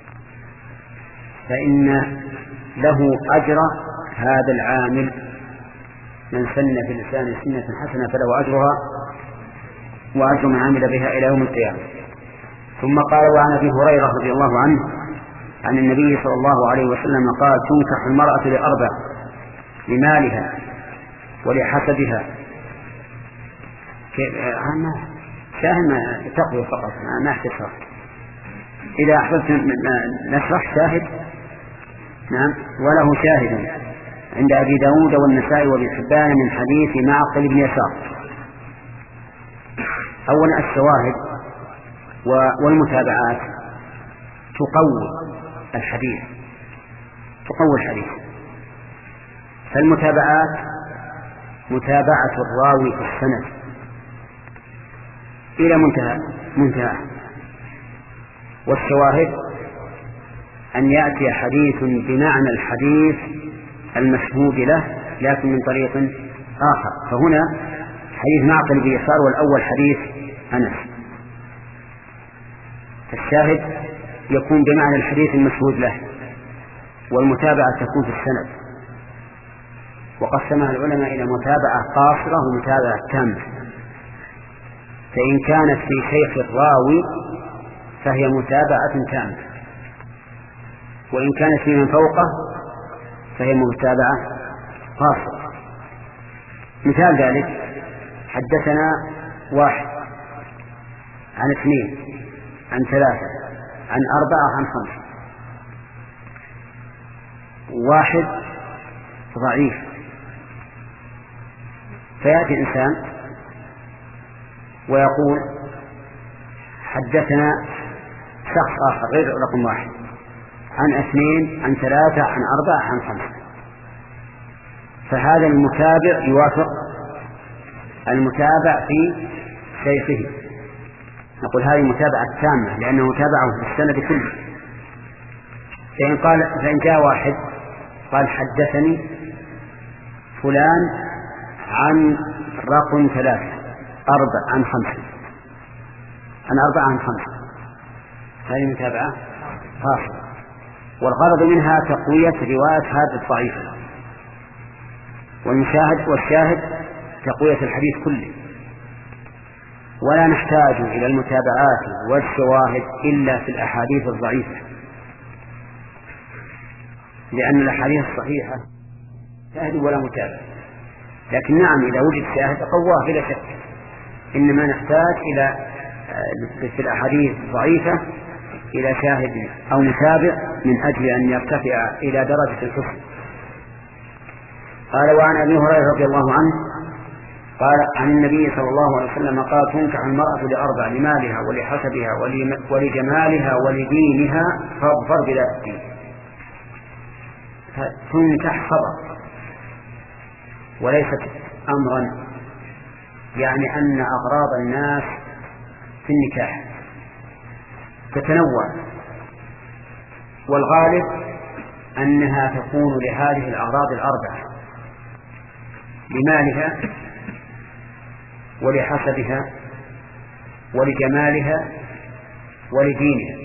فإن له أجر هذا العامل. من سن في الإسلام سنة حسنة فله أجرها وأجر من عمل بها إلى يوم القيامة. ثم قال وعن أبي هريرة رضي الله عنه عن النبي صلى الله عليه وسلم قال تنكح المرأة لأربع: لمالها ولحسبها. شاهد ما تقوي فقط ما احتشرح. إذا أحببت نشرح شاهد. نعم. وله شاهد عند أبي داود والنسائي وابن حبان من حديث معقل بن يسار. أولا الشواهد والمتابعات تقوي الحديث تقوي الحديث فالمتابعات متابعة الراوي في السند إلى منتهى منتهى والشواهد أن يأتي حديث بمعنى الحديث المشهود له لكن من طريق آخر. فهنا حديث معقل بن يسار والأول حديث أنس. الشاهد يكون بمعنى الحديث المشهود له، والمتابعة تكون في السند. وقسمها العلماء إلى متابعة قاصرة ومتابعة تامة. فإن كانت في شيخ الراوي فهي متابعة تامة، وإن كانت في من فوقه فهي متابعة قاصرة. مثال ذلك حدثنا واحد عن اثنين عن ثلاثة عن أربعة عن خمسة. واحد ضعيف، فيأتي إنسان ويقول حدثنا شخص آخر غير رقم واحد عن اثنين عن ثلاثة عن أربعة عن خمسة، فهذا المتابع يوافق المتابع في شيخه. نقول هذه متابعة تامة لأنه متابعه في السند كله. فإن قال فإن جاء واحد قال حدثني فلان عن رقم ثلاثة أربع عن خمسة عن أربعة عن خمسة، هذه متابعة خاصة، والغرض منها تقوية رواية هذا الضعيف، والمشاهد والشاهد تقوية الحديث كله. ولا نحتاج إلى المتابعات والشواهد إلا في الأحاديث الضعيفة، لأن الأحاديث الصحيحة شاهد ولا متابع. لكن نعم إذا وجد شاهد قواه بلا شك، إنما نحتاج إلى في الأحاديث الضعيفة إلى شاهد أو متابع من أجل أن يرتفع إلى درجة الحسن. قال وعن أبي هريرة رضي الله عنه قال عن النبي صلى الله عليه وسلم قال تنكح المرأة لأربع: لمالها ولحسبها ولجمالها ولدينها فاظفر بذات الدين. تنكح خبر، وليست أمرا، يعني أن أغراض الناس في النكاح تتنوع، والغالب أنها تكون لهذه الأغراض الأربعة: لمالها ولحسبها ولجمالها ولدينها.